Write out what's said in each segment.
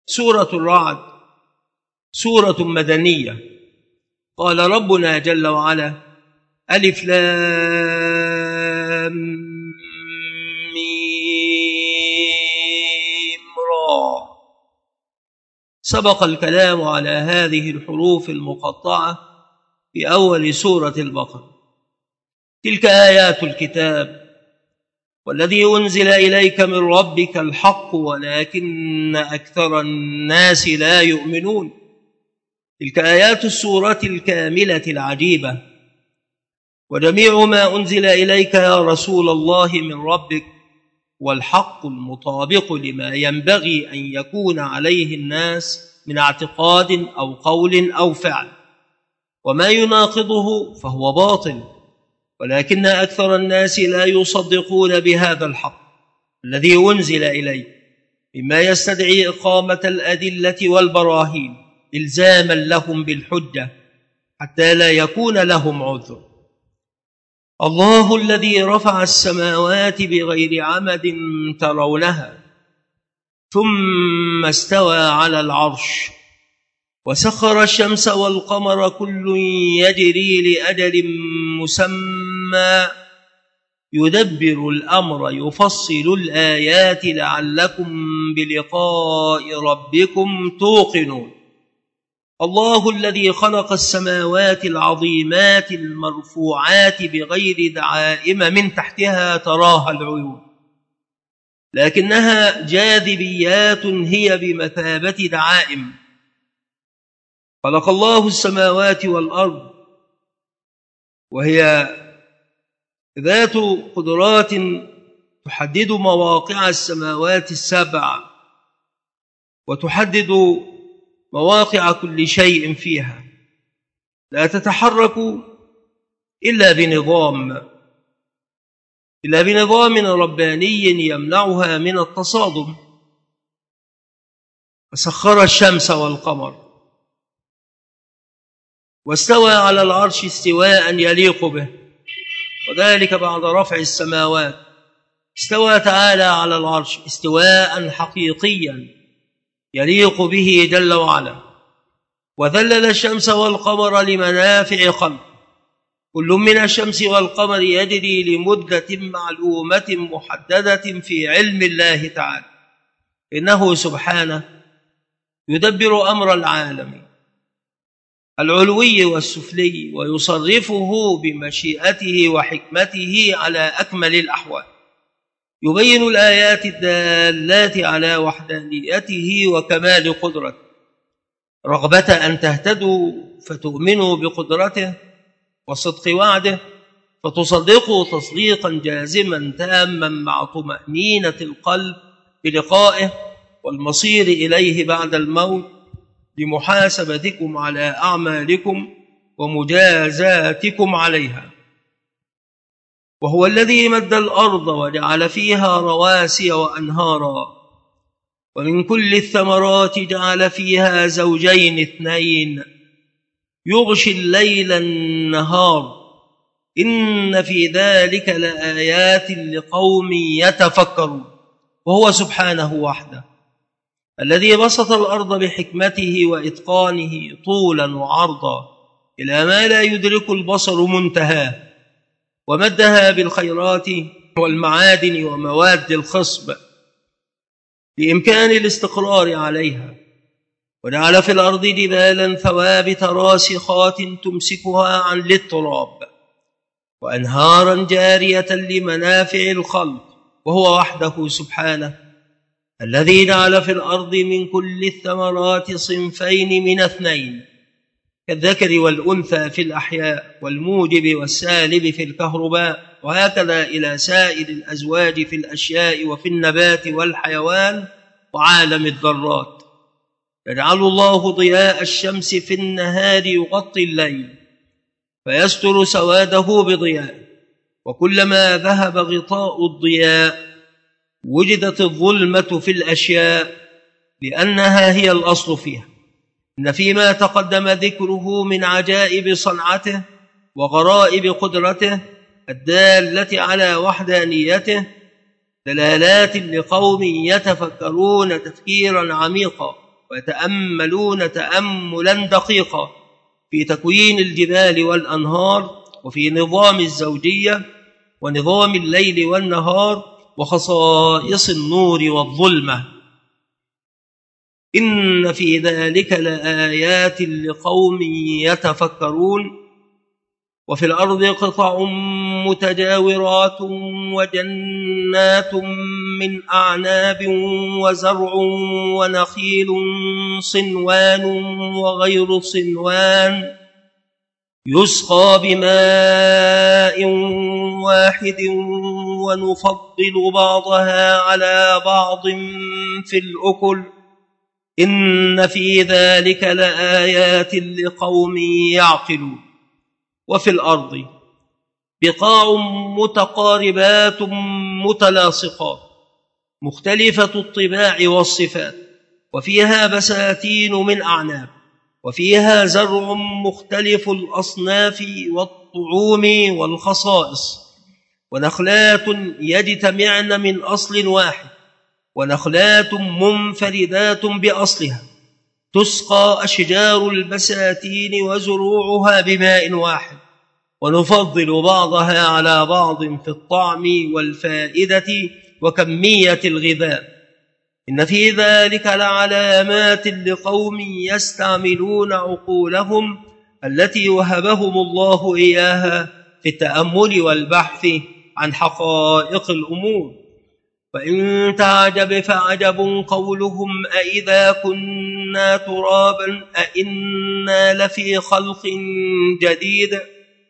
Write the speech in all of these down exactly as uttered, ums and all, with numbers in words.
سورة الرعد سورة مدنية. قال ربنا جل وعلا: ألف لام ميم را. سبق الكلام على هذه الحروف المقطعة في أول سورة البقرة. تلك آيات الكتاب والذي أنزل إليك من ربك الحق ولكن أكثر الناس لا يؤمنون. تلك آيات السورة الكاملة العجيبة، وجميع ما أنزل إليك يا رسول الله من ربك والحق المطابق لما ينبغي أن يكون عليه الناس من اعتقاد أو قول أو فعل، وما يناقضه فهو باطل، ولكن أكثر الناس لا يصدقون بهذا الحق الذي أنزل إليه، مما يستدعي إقامة الأدلة والبراهين إلزاما لهم بالحجة حتى لا يكون لهم عذر. الله الذي رفع السماوات بغير عمد ترونها ثم استوى على العرش وسخر الشمس والقمر كل يجري لأجل مسمى يدبر الأمر يفصل الآيات لعلكم بلقاء ربكم توقنون. الله الذي خلق السماوات العظيمات المرفوعات بغير دعائم من تحتها تراها العيون، لكنها جاذبيات هي بمثابة دعائم. خلق الله السماوات والأرض وهي ذات قدرات تحدد مواقع السماوات السبع وتحدد مواقع كل شيء فيها، لا تتحرك إلا بنظام إلا بنظام رباني يمنعها من التصادم. وسخر الشمس والقمر واستوى على العرش استواء يليق به، وذلك بعد رفع السماوات. استوى تعالى على العرش استواء حقيقيا يليق به جل وعلا، وذلل الشمس والقمر لمنافع خلق، كل من الشمس والقمر يجري لمدة معلومة محددة في علم الله تعالى، إنه سبحانه يدبر أمر العالم العلوي والسفلي ويصرفه بمشيئته وحكمته على أكمل الأحوال، يبين الآيات الدالات على وحدانيته وكمال قدرته، رغبة أن تهتدوا فتؤمنوا بقدرته وصدق وعده فتصدقوا تصديقا جازما تاما مع طمأنينة القلب بلقائه والمصير إليه بعد الموت لمحاسبتكم على أعمالكم ومجازاتكم عليها. وهو الذي مد الأرض وجعل فيها رواسي وأنهارا، ومن كل الثمرات جعل فيها زوجين اثنين يغشي الليل النهار، إن في ذلك لآيات لقوم يتفكرون. وهو سبحانه وحده الذي بسط الأرض بحكمته وإتقانه طولا وعرضا إلى ما لا يدرك البصر منتهاه، ومدها بالخيرات والمعادن ومواد الخصب بإمكان الاستقرار عليها، وجعل في الأرض جبالا ثوابت راسخات تمسكها عن الاضطراب، وأنهارا جارية لمنافع الخلق. وهو وحده سبحانه الذي جعل في الأرض من كل الثمرات صنفين من اثنين، كالذكر والأنثى في الأحياء والموجب والسالب في الكهرباء، وهكذا إلى سائر الأزواج في الأشياء وفي النبات والحيوان وعالم الذرات. يجعل الله ضياء الشمس في النهار يغطي الليل فيستر سواده بضياء، وكلما ذهب غطاء الضياء وجدت الظلمة في الأشياء لأنها هي الأصل فيها. إن فيما تقدم ذكره من عجائب صنعته وغرائب قدرته الدالة على وحدانيته دلالات لقوم يتفكرون تفكيرا عميقا ويتأملون تأملا دقيقا في تكوين الجبال والأنهار وفي نظام الزوجية ونظام الليل والنهار وخصائص النور والظلمة. إن في ذلك لآيات لقوم يتفكرون. وفي الأرض قطع متجاورات وجنات من أعناب وزرع ونخيل صنوان وغير صنوان يسقى بماء واحد ونفضل بعضها على بعض في الأكل إن في ذلك لآيات لقوم يعقلون. وفي الأرض بقاع متقاربات متلاصقات مختلفة الطباع والصفات وفيها بساتين من أعناب وفيها زرع مختلف الأصناف والطعوم والخصائص ونخلات يجتمعن من أصل واحد ونخلات منفردات بأصلها تسقى أشجار البساتين وزروعها بماء واحد ونفضل بعضها على بعض في الطعم والفائدة وكمية الغذاء إن في ذلك لعلامات لقوم يستعملون عقولهم التي وهبهم الله إياها في التأمل والبحث عن حقائق الأمور. وإن تعجب فعجب قولهم أإذا كنا ترابا أإنا لفي خلق جديد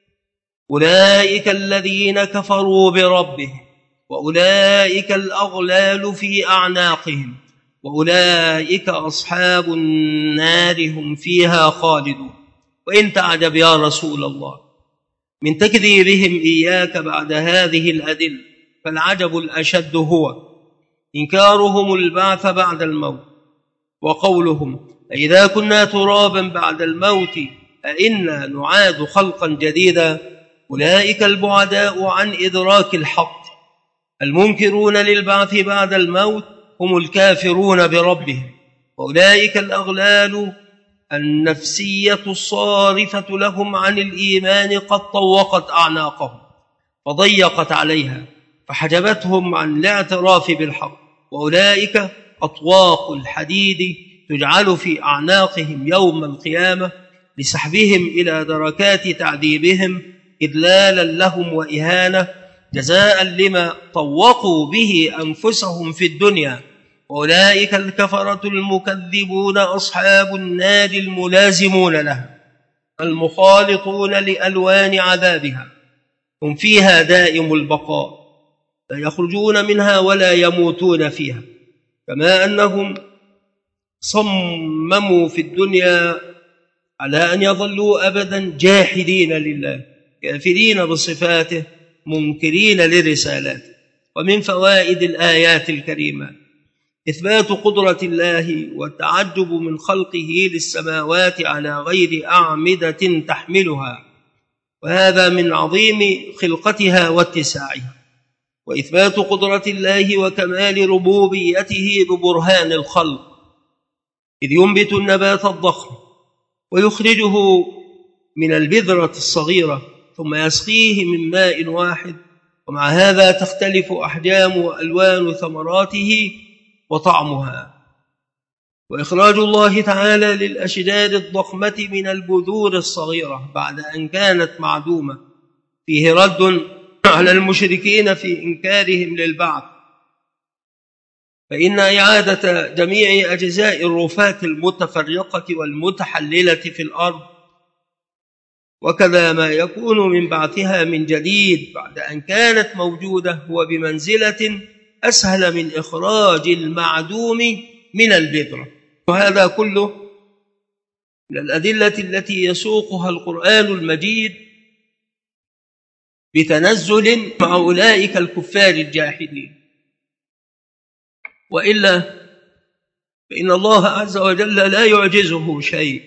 أولئك الذين كفروا بربهم وأولئك الأغلال في أعناقهم وأولئك أصحاب النار هم فيها خالدون. وإن تعجب يا رسول الله من تكذيبهم إياك بعد هذه الأدلة فالعجب الأشد هو إنكارهم البعث بعد الموت وقولهم أإذا كنا ترابا بعد الموت أإنا نعاد خلقا جديدا أولئك البعداء عن إدراك الحق المنكرون للبعث بعد الموت هم الكافرون بربهم وأولئك الأغلال النفسية الصارفة لهم عن الإيمان قد طوقت أعناقهم وضيقت عليها فحجبتهم عن الاعتراف بالحق وأولئك أطواق الحديد تجعل في أعناقهم يوم القيامة لسحبهم إلى دركات تعذيبهم إذلالا لهم وإهانة جزاء لما طوقوا به أنفسهم في الدنيا وأولئك الكفرة المكذبون أصحاب النار الملازمون لها المخالطون لألوان عذابها هم فيها دائم البقاء لا يخرجون منها ولا يموتون فيها كما أنهم صمموا في الدنيا على أن يظلوا أبدا جاحدين لله كافرين بصفاته منكرين لرسالاته. ومن فوائد الآيات الكريمة إثبات قدرة الله والتعجب من خلقه للسماوات على غير أعمدة تحملها وهذا من عظيم خلقتها واتساعها وإثبات قدرة الله وكمال ربوبيته ببرهان الخلق إذ ينبت النبات الضخم ويخرجه من البذرة الصغيرة ثم يسقيه من ماء واحد ومع هذا تختلف أحجام وألوان ثمراته وطعمها. وإخراج الله تعالى للأشجار الضخمة من البذور الصغيرة بعد أن كانت معدومة فيه رد على المشركين في إنكارهم للبعث فإن إعادة جميع أجزاء الرفات المتفرقة والمتحللة في الأرض وكذا ما يكون من بعثها من جديد بعد أن كانت موجودة هو بمنزلة أسهل من إخراج المعدوم من البذرة. وهذا كله من الأدلة التي يسوقها القرآن المجيد بتنزل مع أولئك الكفار الجاحدين وإلا فإن الله عز وجل لا يعجزه شيء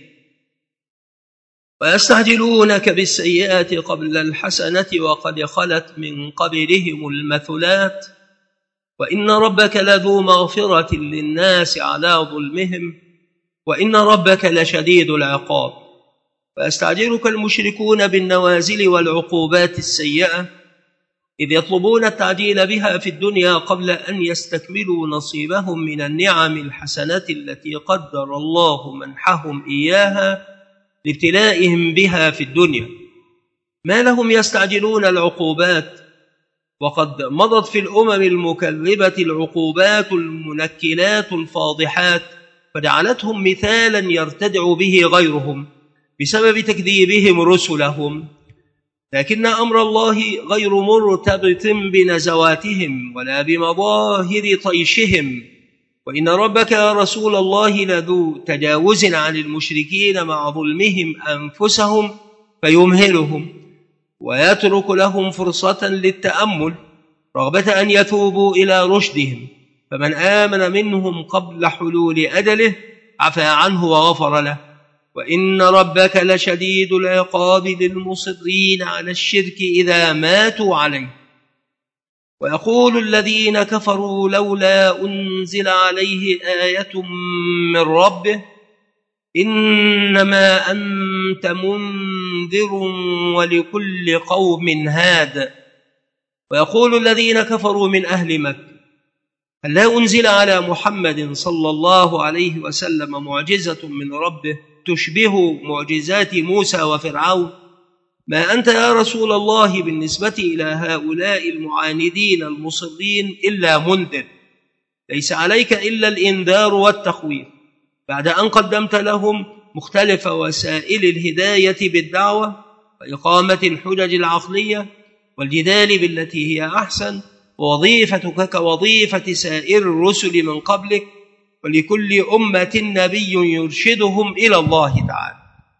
ويستعجلونك بالسيئات قبل الحسنة وقد خلت من قبلهم المثلات وإن ربك لذو مغفرة للناس على ظلمهم وإن ربك لشديد العقاب. فيستعجلك المشركون بالنوازل والعقوبات السيئة إذ يطلبون التعجيل بها في الدنيا قبل أن يستكملوا نصيبهم من النعم الحسنة التي قدر الله منحهم إياها لابتلائهم بها في الدنيا. ما لهم يستعجلون العقوبات وقد مضت في الأمم المكذبة العقوبات المنكلات الفاضحات، فجعلتهم مثالا يرتدع به غيرهم بسبب تكذيبهم رسلهم. لكن أمر الله غير مرتبط بنزواتهم ولا بمظاهر طيشهم، وإن ربك يا رسول الله لذو تجاوز عن المشركين مع ظلمهم أنفسهم، فيمهلهم ويترك لهم فرصة للتأمل رغبة أن يتوبوا إلى رشدهم. فمن آمن منهم قبل حلول أجله عفى عنه وغفر له، وإن ربك لشديد العقاب للمصرين على الشرك إذا ماتوا عليه. ويقول الذين كفروا لولا أنزل عليه آية من ربه إنما أنت منذر ولكل قوم هاد. ويقول الذين كفروا من أهل مكة هل لا أنزل على محمد صلى الله عليه وسلم معجزة من ربه تشبه معجزات موسى وفرعون؟ ما أنت يا رسول الله بالنسبة إلى هؤلاء المعاندين المصرين إلا منذر، ليس عليك إلا الإنذار والتخويف بعد أن قدمت لهم مختلف وسائل الهداية بالدعوة وإقامة الحجج العقلية والجدال بالتي هي أحسن. ووظيفتك كوظيفة سائر الرسل من قبلك، ولكل أمة نبي يرشدهم إلى الله تعالى.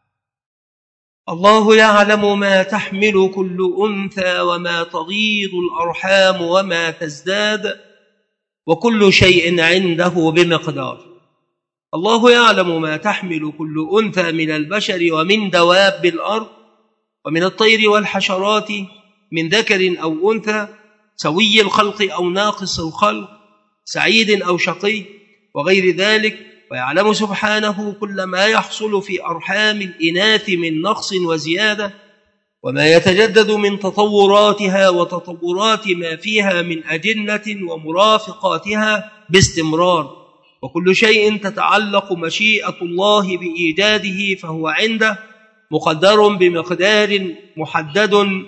الله يعلم ما تحمل كل أنثى وما تغيض الأرحام وما تزداد، وكل شيء عنده بمقدار. الله يعلم ما تحمل كل أنثى من البشر ومن دواب الأرض ومن الطير والحشرات من ذكر أو أنثى، سوي الخلق أو ناقص الخلق، سعيد أو شقي وغير ذلك. ويعلم سبحانه كل ما يحصل في أرحام الإناث من نقص وزيادة، وما يتجدد من تطوراتها وتطورات ما فيها من أجنة ومرافقاتها باستمرار. وكل شيء تتعلق مشيئة الله بإيجاده فهو عنده مقدر بمقدار محدد،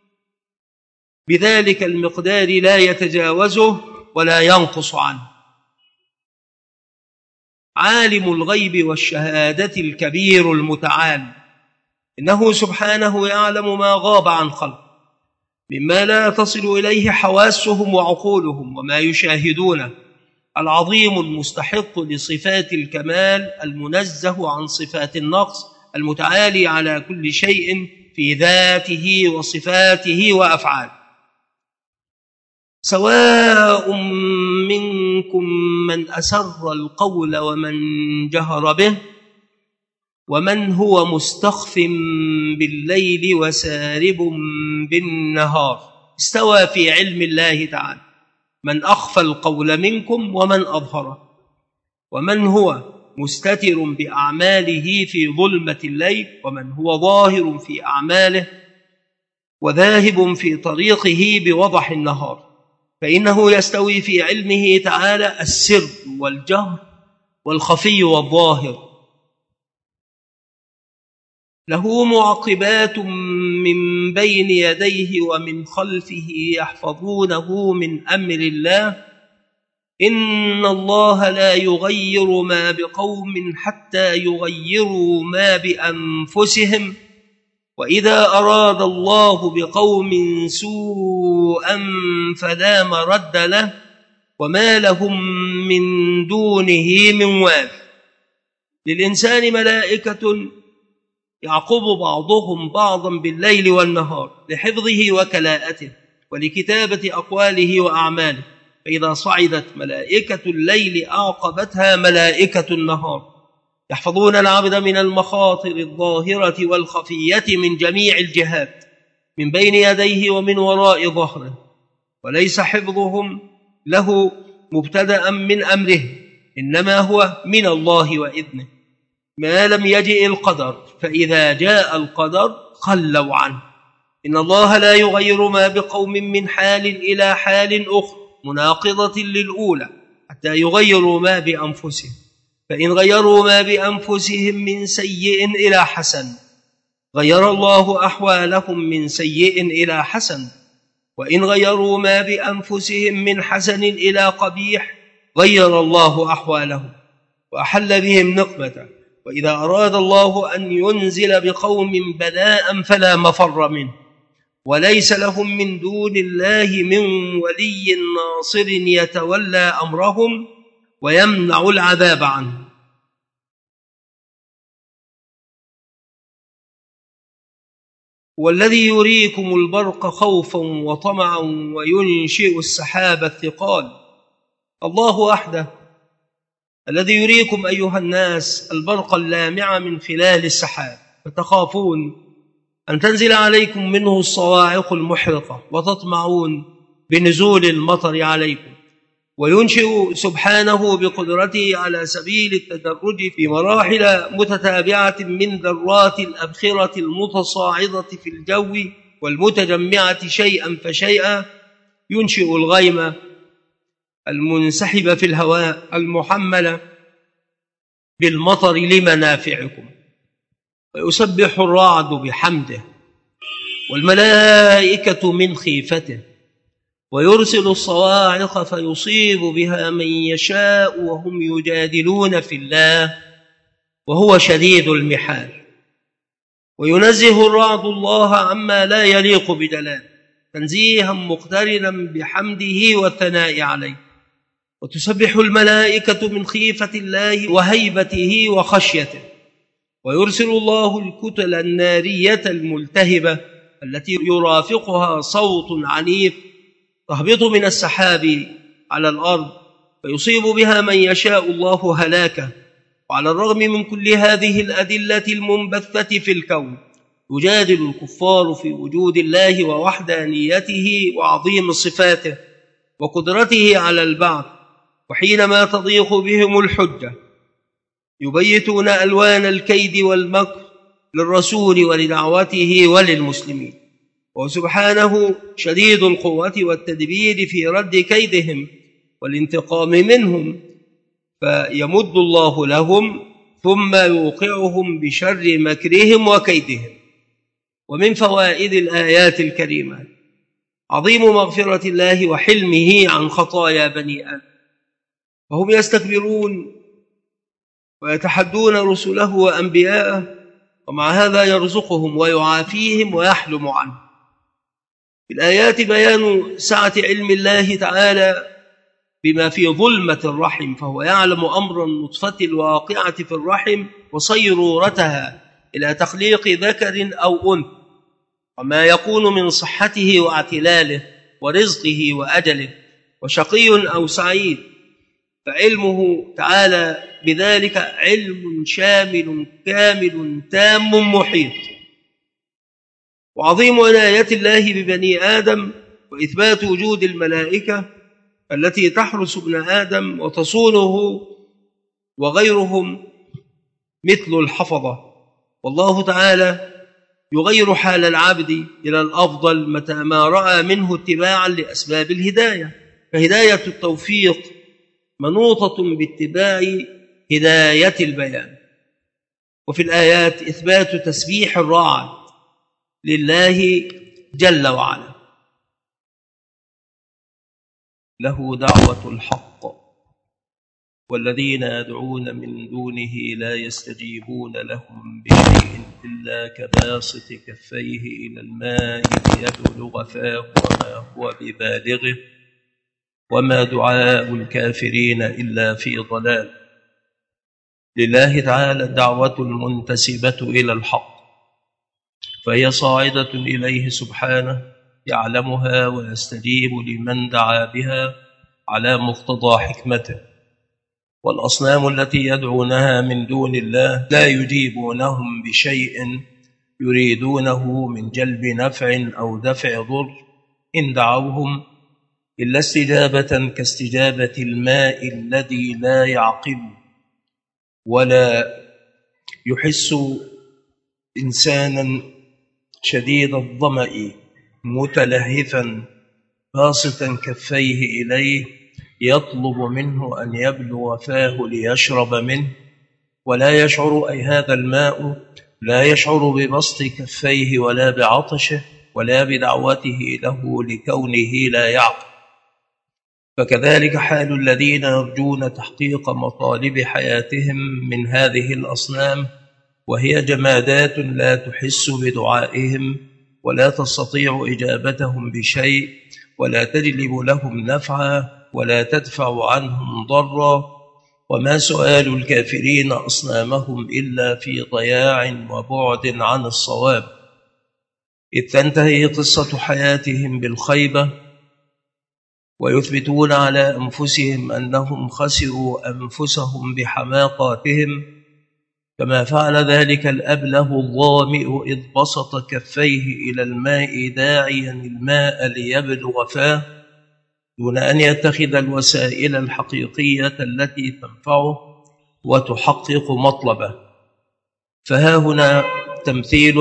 بذلك المقدار لا يتجاوزه ولا ينقص عنه. عالم الغيب والشهادة الكبير المتعال، إنه سبحانه يعلم ما غاب عن خلق مما لا تصل إليه حواسهم وعقولهم وما يشاهدونه، العظيم المستحق لصفات الكمال المنزه عن صفات النقص، المتعالي على كل شيء في ذاته وصفاته وأفعاله. سواء منكم من أسر القول ومن جهر به ومن هو مستخف بالليل وسارب بالنهار. استوى في علم الله تعالى من أخفى القول منكم ومن أظهره، ومن هو مستتر بأعماله في ظلمة الليل ومن هو ظاهر في أعماله وذاهب في طريقه بوضح النهار. فإنه يستوي في علمه تعالى السر والجهر والخفي والظاهر. له معقبات من بين يديه ومن خلفه يحفظونه من أمر الله. إن الله لا يغير ما بقوم حتى يغيروا ما بأنفسهم، وإذا أراد الله بقوم سوءا فلا مرد له وما لهم من دونه من وال. للإنسان ملائكة يعقب بعضهم بعضا بالليل والنهار لحفظه وكلاءته ولكتابة أقواله وأعماله، فإذا صعدت ملائكة الليل أعقبتها ملائكة النهار، يحفظون العبد من المخاطر الظاهرة والخفية من جميع الجهات من بين يديه ومن وراء ظهره، وليس حفظهم له مبتدأ من أمره، إنما هو من الله وإذنه. ما لم يجئ القدر، فإذا جاء القدر خلوا عنه. إن الله لا يغير ما بقوم من حال إلى حال أخرى مناقضة للأولى حتى يغيروا ما بأنفسهم، فإن غيروا ما بأنفسهم من سيء إلى حسن غير الله أحوالهم من سيء إلى حسن، وإن غيروا ما بأنفسهم من حسن إلى قبيح غير الله أحوالهم وأحل بهم نقمته. وإذا أراد الله أن ينزل بقوم بلاء فلا مفر منه، وليس لهم من دون الله من ولي ناصر يتولى أمرهم ويمنع العذاب عنه. والذي يريكم البرق خوفا وطمعا وينشئ السحاب الثقال، الله وحده الذي يريكم أيها الناس البرق اللامع من خلال السحاب، فتخافون أن تنزل عليكم منه الصواعق المحرقة وتطمعون بنزول المطر عليكم، وينشئ سبحانه بقدرته على سبيل التدرج في مراحل متتابعة من ذرات الأبخرة المتصاعدة في الجو والمتجمعة شيئا فشيئا، ينشئ الغيم المنسحب في الهواء المحمل بالمطر لمنافعكم، ويسبح الرعد بحمده والملائكة من خيفته، ويرسل الصواعق فيصيب بها من يشاء وهم يجادلون في الله وهو شديد المحال، وينزه الرعد الله عما لا يليق بجلاله تنزيها مقترنا بحمده والثناء عليه، وتسبح الملائكة من خيفة الله وهيبته وخشيته، ويرسل الله الكتل النارية الملتهبة التي يرافقها صوت عنيف تهبط من السحاب على الأرض فيصيب بها من يشاء الله هلاكه. وعلى الرغم من كل هذه الأدلة المنبثة في الكون يجادل الكفار في وجود الله ووحدانيته وعظيم صفاته وقدرته على البعث، وحينما تضيق بهم الحجة يبيتون ألوان الكيد والمكر للرسول ولدعوته وللمسلمين، وسبحانه شديد القوة والتدبير في رد كيدهم والانتقام منهم، فيمد الله لهم ثم يوقعهم بشر مكرهم وكيدهم. ومن فوائد الآيات الكريمة عظيم مغفرة الله وحلمه عن خطايا بني آدم، وهم يستكبرون ويتحدون رسله وأنبياءه، ومع هذا يرزقهم ويعافيهم ويحلم عنه. في الآيات بيان سعة علم الله تعالى بما في ظلمة الرحم، فهو يعلم أمر النطفة الواقعة في الرحم وصيرورتها إلى تخليق ذكر أو أنثى، وما يكون من صحته واعتلاله ورزقه وأجله وشقي أو سعيد، فعلمه تعالى بذلك علم شامل كامل تام محيط. وعظيم عناية الله ببني آدم وإثبات وجود الملائكة التي تحرس ابن آدم وتصونه وغيرهم مثل الحفظة، والله تعالى يغير حال العبد إلى الأفضل متى ما رأى منه اتباعا لأسباب الهداية، فهداية التوفيق منوطة باتباع هداية البيان. وفي الآيات إثبات تسبيح الرعد لله جل وعلا، له دعوة الحق والذين يدعون من دونه لا يستجيبون لهم بشيء إلا كباسط كفيه إلى الماء ليبلغ فاه وما هو ببالغه وما دعاء الكافرين إلا في ضلال. لله تعالى الدعوة المنتسبة إلى الحق، فهي صاعدة إليه سبحانه يعلمها ويستجيب لمن دعا بها على مقتضى حكمته، والأصنام التي يدعونها من دون الله لا يجيبونهم بشيء يريدونه من جلب نفع أو دفع ضر إن دعوهم إلا استجابة كاستجابة الماء الذي لا يعقل ولا يحس إنسانا شديد الظمأ متلهفا باسطا كفيه إليه يطلب منه أن يبلغ فاه ليشرب منه، ولا يشعر أي هذا الماء لا يشعر ببسط كفيه ولا بعطشه ولا بدعوته له لكونه لا يعقل. فكذلك حال الذين يرجون تحقيق مطالب حياتهم من هذه الأصنام، وهي جمادات لا تحس بدعائهم ولا تستطيع إجابتهم بشيء ولا تجلب لهم نفعا ولا تدفع عنهم ضرا. وما سؤال الكافرين أصنامهم إلا في ضياع وبعد عن الصواب، إذ تنتهي قصة حياتهم بالخيبة ويثبتون على أنفسهم أنهم خسروا أنفسهم بحماقاتهم، كما فعل ذلك الأبله الظامئ إذ بسط كفيه إلى الماء داعيا الماء ليبلغ فاه دون أن يتخذ الوسائل الحقيقية التي تنفعه وتحقق مطلبه. فها هنا تمثيل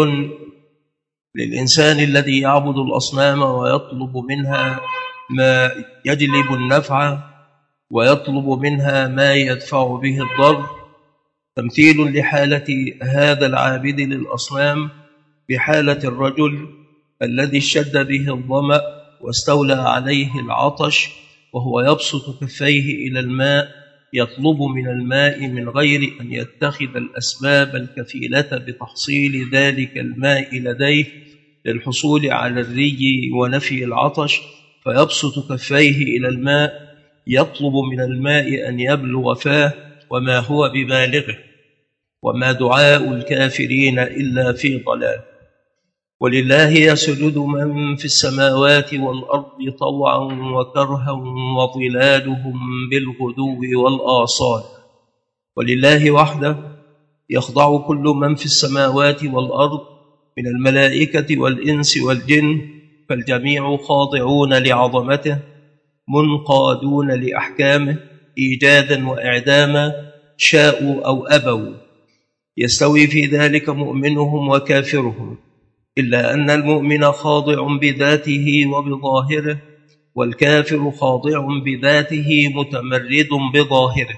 للإنسان الذي يعبد الأصنام ويطلب منها ما يجلب النفع ويطلب منها ما يدفع به الضر، تمثيل لحالة هذا العابد للأصنام بحالة الرجل الذي اشتد به الظمأ واستولى عليه العطش، وهو يبسط كفيه إلى الماء يطلب من الماء من غير أن يتخذ الأسباب الكفيلة بتحصيل ذلك الماء لديه للحصول على الري ونفي العطش، فيبسط كفيه إلى الماء يطلب من الماء أن يبلغ فاه وما هو ببالغه، وما دعاء الكافرين إلا في ضلال. ولله يسجد من في السماوات والأرض طوعا وكرها وظلالهم بالغدو والآصال. ولله وحده يخضع كل من في السماوات والأرض من الملائكة والإنس والجن، فالجميع خاضعون لعظمته منقادون لأحكامه إيجادا وإعداما شاءوا أو أبوا، يستوي في ذلك مؤمنهم وكافرهم، إلا أن المؤمن خاضع بذاته وبظاهره، والكافر خاضع بذاته متمرد بظاهره،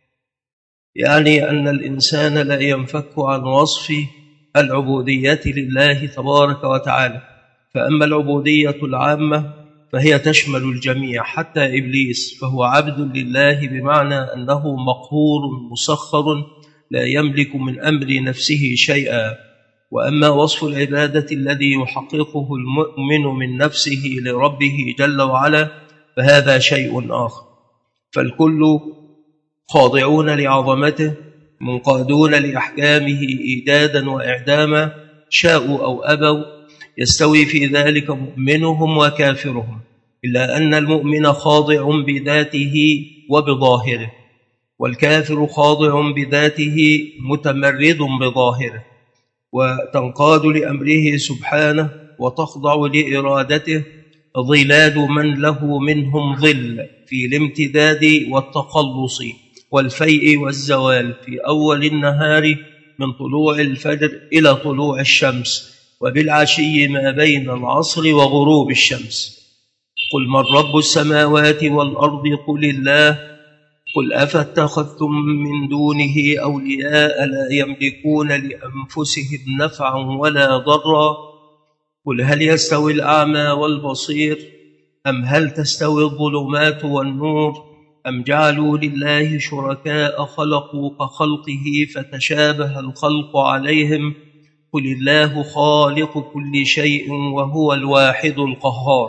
يعني أن الإنسان لا ينفك عن وصف العبودية لله تبارك وتعالى. فأما العبودية العامة فهي تشمل الجميع حتى إبليس، فهو عبد لله بمعنى أنه مقهور مسخر لا يملك من أمر نفسه شيئا. وأما وصف العبادة الذي يحققه المؤمن من نفسه لربه جل وعلا فهذا شيء آخر. فالكل خاضعون لعظمته منقادون لأحكامه إيجادا وإعداما شاءوا أو أبوا، يستوي في ذلك مؤمنهم وكافرهم، إلا أن المؤمن خاضع بذاته وبظاهره، والكافر خاضع بذاته متمرد بظاهره، وتنقاد لأمره سبحانه وتخضع لإرادته ظلال من له منهم ظل في الامتداد والتقلص والفيء والزوال في أول النهار من طلوع الفجر إلى طلوع الشمس، وبالعشي ما بين العصر وغروب الشمس. قل من رب السماوات والأرض قل الله، قل أفاتخذتم من دونه أولياء لا يملكون لأنفسهم نفعا ولا ضرا، قل هل يستوي الأعمى والبصير أم هل تستوي الظلمات والنور أم جعلوا لله شركاء خلقوا كخلقه فتشابه الخلق عليهم، قل الله خالق كل شيء وهو الواحد القهار.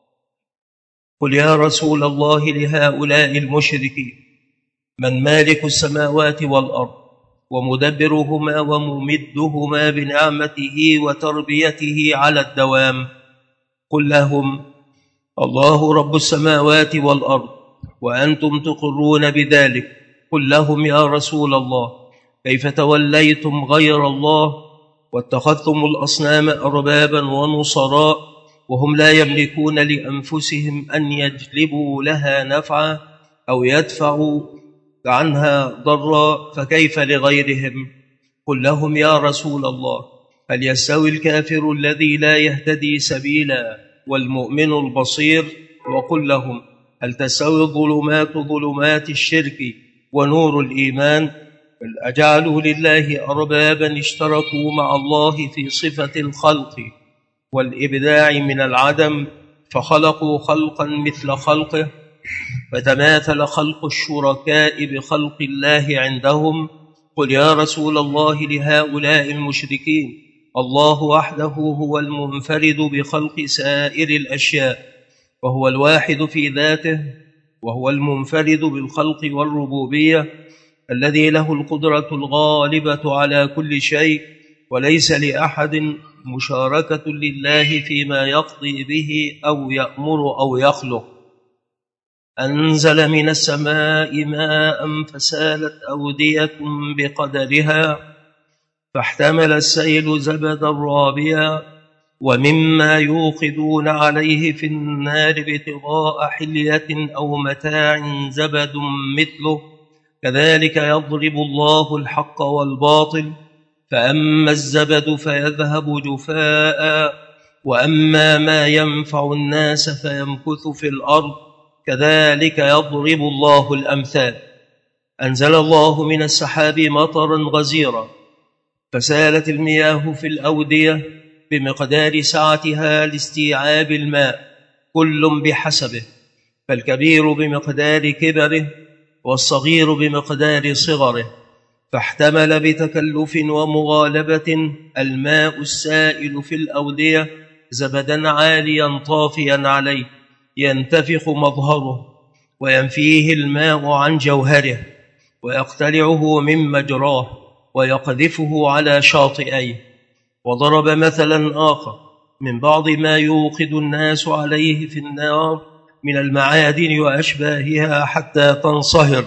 قل يا رسول الله لهؤلاء المشركين من مالك السماوات والأرض ومدبرهما وممدهما بنعمته وتربيته على الدوام، قل لهم الله رب السماوات والأرض وأنتم تقرون بذلك. قل لهم يا رسول الله كيف توليتم غير الله واتخذتم الأصنام أربابا ونصراء وهم لا يملكون لأنفسهم أن يجلبوا لها نفعا أو يدفعوا عنها ضرا، فكيف لغيرهم؟ قل لهم يا رسول الله هل يستوي الكافر الذي لا يهتدي سبيلا والمؤمن البصير؟ وقل لهم هل تستوي الظلمات ظلمات الشرك ونور الإيمان؟ بل أجعلوا لله أربابا اشتركوا مع الله في صفة الخلق والإبداع من العدم، فخلقوا خلقا مثل خلقه، فتماثل خلق الشركاء بخلق الله عندهم. قل يا رسول الله لهؤلاء المشركين الله وحده هو المنفرد بخلق سائر الأشياء، وهو الواحد في ذاته، وهو المنفرد بالخلق والربوبية، الذي له القدرة الغالبة على كل شيء، وليس لأحد مشاركة لله فيما يقضي به أو يأمر أو يخلق. أنزل من السماء ماء فسالت أودية بقدرها، فاحتمل السيل زبدا رابيا، ومما يوقدون عليه في النار ابتغاء حلية أو متاع زبد مثله، كذلك يضرب الله الحق والباطل، فأما الزبد فيذهب جفاء، وأما ما ينفع الناس فيمكث في الأرض، كذلك يضرب الله الأمثال. أنزل الله من السحاب مطرا غزيرا، فسالت المياه في الأودية بمقدار سعتها لاستيعاب الماء، كل بحسبه، فالكبير بمقدار كبره والصغير بمقدار صغره، فاحتمل بتكلف ومغالبة الماء السائل في الأودية زبدا عاليا طافيا عليه ينتفخ مظهره، وينفيه الماء عن جوهره، ويقتلعه من مجراه، ويقذفه على شاطئيه. وضرب مثلا آخر من بعض ما يوقد الناس عليه في النار من المعادن وأشباهها حتى تنصهر،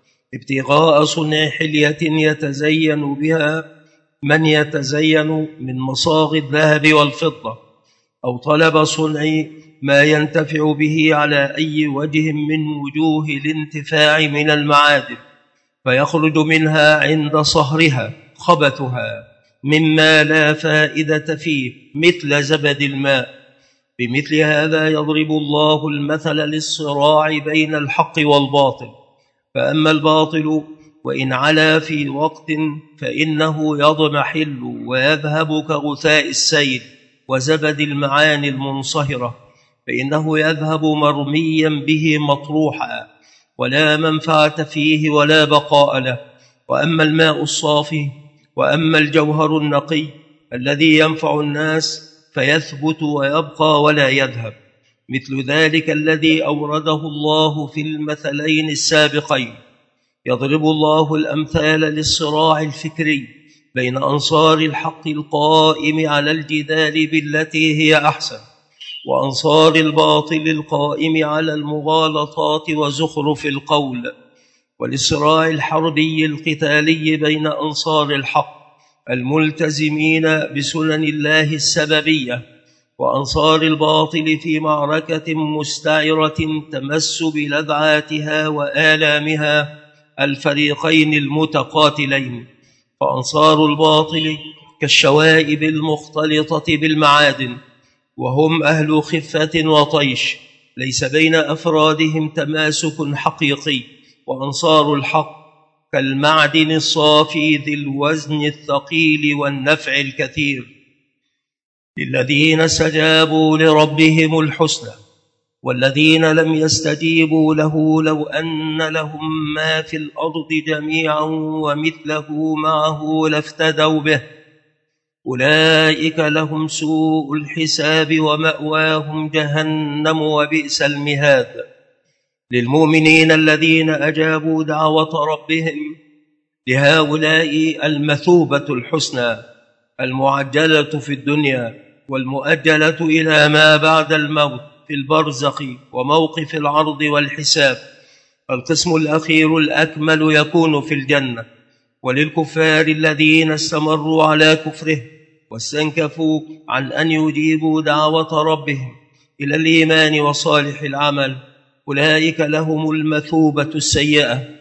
ابتغاء صنع حلية يتزين بها من يتزين من مصاغ الذهب والفضة، أو طلب صنع ما ينتفع به على أي وجه من وجوه الانتفاع من المعادن، فيخرج منها عند صهرها خبثها مما لا فائدة فيه مثل زبد الماء. بمثل هذا يضرب الله المثل للصراع بين الحق والباطل، فأما الباطل وإن علا في وقت فإنه يضمحل ويذهب كغثاء السيل وزبد المعاني المنصهرة، فإنه يذهب مرميا به مطروحا، ولا منفعة فيه ولا بقاء له. وأما الماء الصافي وأما الجوهر النقي الذي ينفع الناس فيثبت ويبقى ولا يذهب، مثل ذلك الذي أورده الله في المثلين السابقين. يضرب الله الأمثال للصراع الفكري بين أنصار الحق القائم على الجدال بالتي هي أحسن، وأنصار الباطل القائم على المغالطات وزخرف القول، وللصراع الحربي القتالي بين أنصار الحق الملتزمين بسنن الله السببية وأنصار الباطل في معركة مستعرة تمس بلذعاتها وآلامها الفريقين المتقاتلين. فأنصار الباطل كالشوائب المختلطة بالمعادن، وهم أهل خفة وطيش ليس بين أفرادهم تماسك حقيقي، وأنصار الحق كالمعدن الصافي ذي الوزن الثقيل والنفع الكثير. للذين استجابوا لربهم الحسنى، والذين لم يستجيبوا له لو أن لهم ما في الأرض جميعا ومثله معه لافتدوا به، أولئك لهم سوء الحساب ومأواهم جهنم وبئس المهاد. للمؤمنين الذين أجابوا دعوة ربهم لهؤلاء المثوبة الحسنى المعجلة في الدنيا والمؤجلة إلى ما بعد الموت في البرزخ وموقف العرض والحساب. القسم الأخير الأكمل يكون في الجنة. وللكفار الذين استمروا على كفره واستنكفوا عن أن يجيبوا دعوة ربهم إلى الإيمان وصالح العمل، أولئك لهم المثوبة السيئة،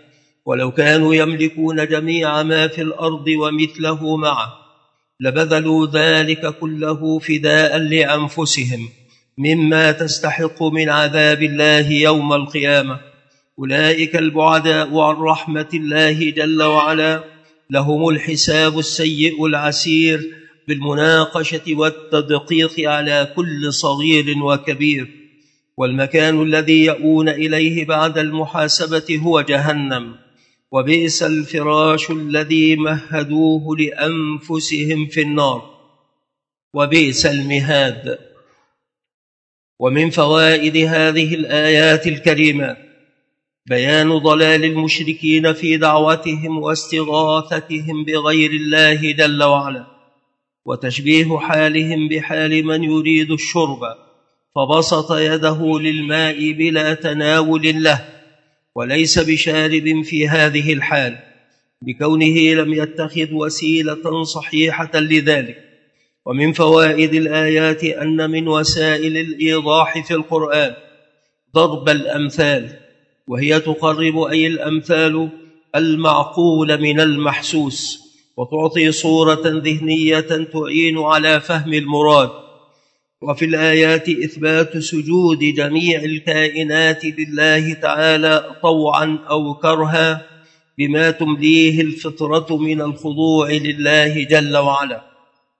ولو كانوا يملكون جميع ما في الأرض ومثله معه لبذلوا ذلك كله فداء لأنفسهم مما تستحق من عذاب الله يوم القيامة. أولئك البعداء عن رحمة الله جل وعلا لهم الحساب السيء العسير بالمناقشة والتدقيق على كل صغير وكبير، والمكان الذي يؤون إليه بعد المحاسبة هو جهنم، وبئس الفراش الذي مهدوه لأنفسهم في النار، وبئس المهاد. ومن فوائد هذه الآيات الكريمات بيان ضلال المشركين في دعوتهم واستغاثتهم بغير الله جل وعلا، وتشبيه حالهم بحال من يريد الشرب فبسط يده للماء بلا تناول له وليس بشارب في هذه الحال، بكونه لم يتخذ وسيلة صحيحة لذلك. ومن فوائد الآيات أن من وسائل الإيضاح في القرآن ضرب الأمثال، وهي تقرب أي الأمثال المعقول من المحسوس، وتعطي صورة ذهنية تعين على فهم المراد. وفي الآيات إثبات سجود جميع الكائنات لله تعالى طوعا أو كرها بما تمليه الفطرة من الخضوع لله جل وعلا.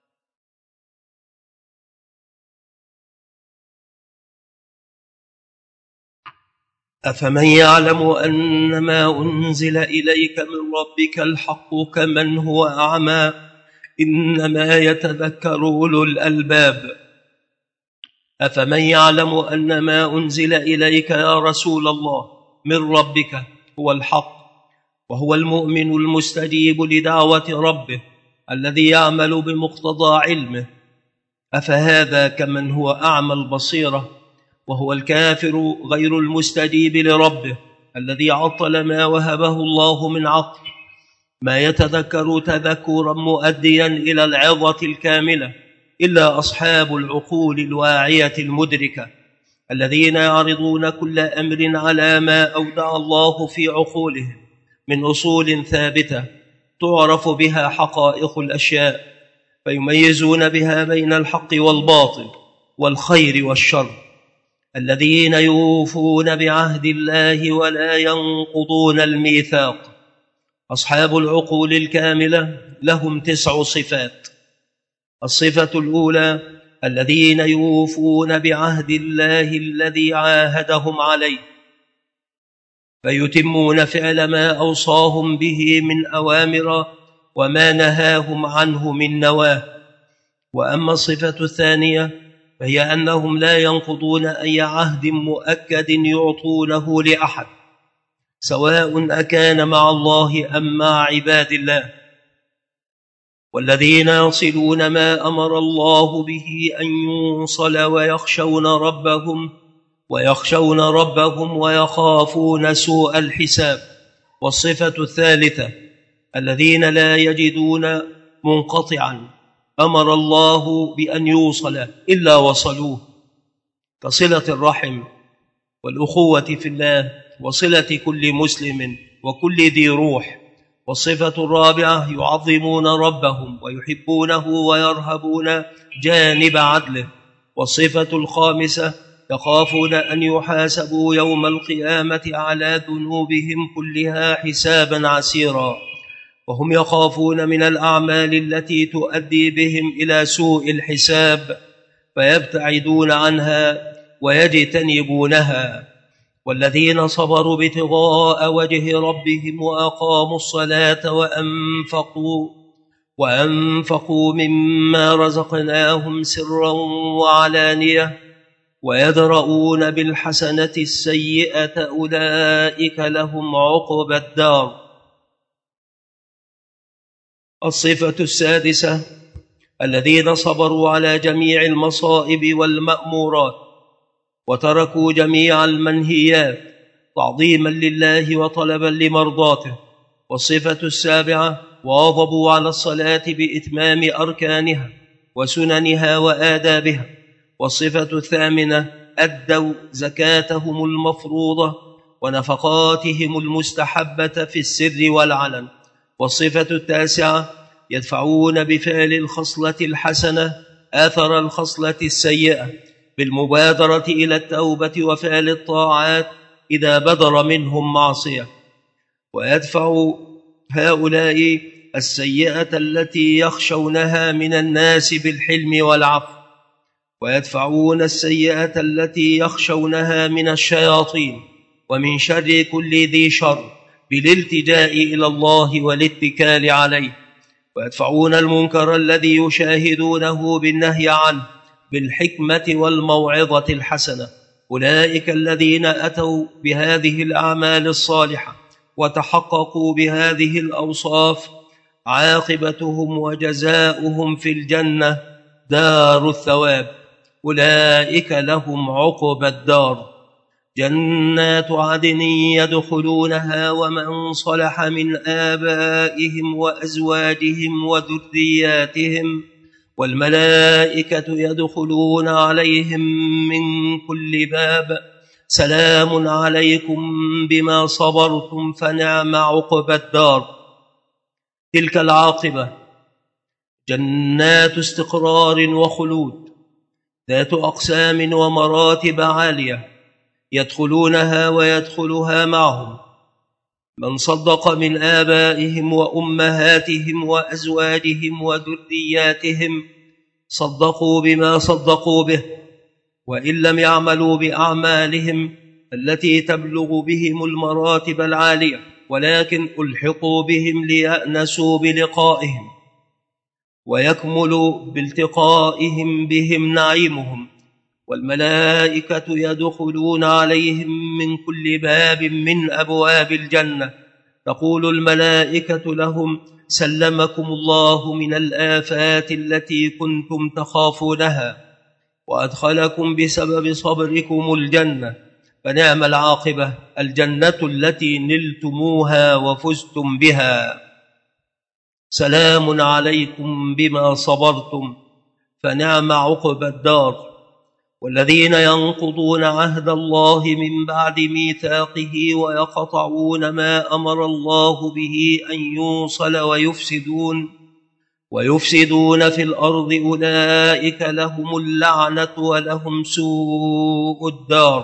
أفمن يعلم أن ما أنزل إليك من ربك الحق كمن هو أعمى إنما يتذكر أولو الألباب. أفمن يعلم أن ما أنزل إليك يا رسول الله من ربك هو الحق، وهو المؤمن المستجيب لدعوة ربه الذي يعمل بمقتضى علمه، أفهذا كمن هو أعمى البصيرة وهو الكافر غير المستجيب لربه الذي عطل ما وهبه الله من عقل، ما يتذكر تذكرا مؤديا إلى العظة الكاملة إلا أصحاب العقول الواعية المدركة الذين يعرضون كل أمر على ما أودع الله في عقولهم من أصول ثابتة تعرف بها حقائق الأشياء، فيميزون بها بين الحق والباطل والخير والشر، الذين يوفون بعهد الله ولا ينقضون الميثاق. أصحاب العقول الكاملة لهم تسع صفات. الصفة الأولى الذين يوفون بعهد الله الذي عاهدهم عليه فيتمون فعل ما أوصاهم به من أوامر وما نهاهم عنه من نواه. وأما الصفة الثانية فهي أنهم لا ينقضون أي عهد مؤكد يعطونه لأحد سواء أكان مع الله أم مع عباد الله، والذين يصلون ما أمر الله به أن يوصل ويخشون ربهم ويخشون ربهم ويخافون سوء الحساب. والصفة الثالثة الذين لا يجدون منقطعا أمر الله بأن يوصل إلا وصلوه، كصلة الرحم والأخوة في الله وصلة كل مسلم وكل ذي روح. والصفة الرابعة يعظمون ربهم ويحبونه ويرهبون جانب عدله. والصفة الخامسة يخافون أن يحاسبوا يوم القيامة على ذنوبهم كلها حسابا عسيرا، وهم يخافون من الأعمال التي تؤدي بهم إلى سوء الحساب فيبتعدون عنها ويجتنبونها. والذين صبروا ابتغاء وجه ربهم وأقاموا الصلاة وأنفقوا وأنفقوا مما رزقناهم سرا وعلانية ويدرؤون بالحسنة السيئة أولئك لهم عقبى الدار. الصفة السادسة الذين صبروا على جميع المصائب والمأمورات وتركوا جميع المنهيات تعظيما لله وطلبا لمرضاته. والصفة السابعة واظبوا على الصلاة بإتمام أركانها وسننها وآدابها. والصفة الثامنة أدوا زكاتهم المفروضة ونفقاتهم المستحبة في السر والعلن. والصفة التاسعة: يدفعون بفعل الخصلة الحسنة آثر الخصلة السيئة بالمبادرة إلى التوبة وفعل الطاعات إذا بدر منهم معصية. ويدفع هؤلاء السيئة التي يخشونها من الناس بالحلم والعفو، ويدفعون السيئة التي يخشونها من الشياطين ومن شر كل ذي شر بالالتجاء إلى الله والاتكال عليه. ويدفعون المنكر الذي يشاهدونه بالنهي عنه بالحكمة والموعظة الحسنة. أولئك الذين أتوا بهذه الأعمال الصالحة وتحققوا بهذه الأوصاف عاقبتهم وجزاؤهم في الجنة دار الثواب. أولئك لهم عقبى الدار، جنات عدن يدخلونها ومن صلح من آبائهم وأزواجهم وذرياتهم، والملائكة يدخلون عليهم من كل باب، سلام عليكم بما صبرتم فنعم عقبى الدار. تلك العاقبة جنات استقرار وخلود ذات أقسام ومراتب عالية يدخلونها ويدخلها معهم من صدق من آبائهم وأمهاتهم وأزواجهم وذرياتهم، صدقوا بما صدقوا به، وإن لم يعملوا بأعمالهم التي تبلغ بهم المراتب العالية، ولكن ألحقوا بهم ليأنسوا بلقائهم ويكمل بالتقائهم بهم نعيمهم. والملائكة يدخلون عليهم من كل باب من أبواب الجنة، تقول الملائكة لهم: سلمكم الله من الآفات التي كنتم تخافونها، وأدخلكم بسبب صبركم الجنة، فنعم العاقبة الجنة التي نلتموها وفزتم بها. سلام عليكم بما صبرتم فنعم عقبى الدار. والذين ينقضون عهد الله من بعد ميثاقه ويقطعون ما أمر الله به أن يوصل ويفسدون ويفسدون في الأرض، أولئك لهم اللعنة ولهم سوء الدار.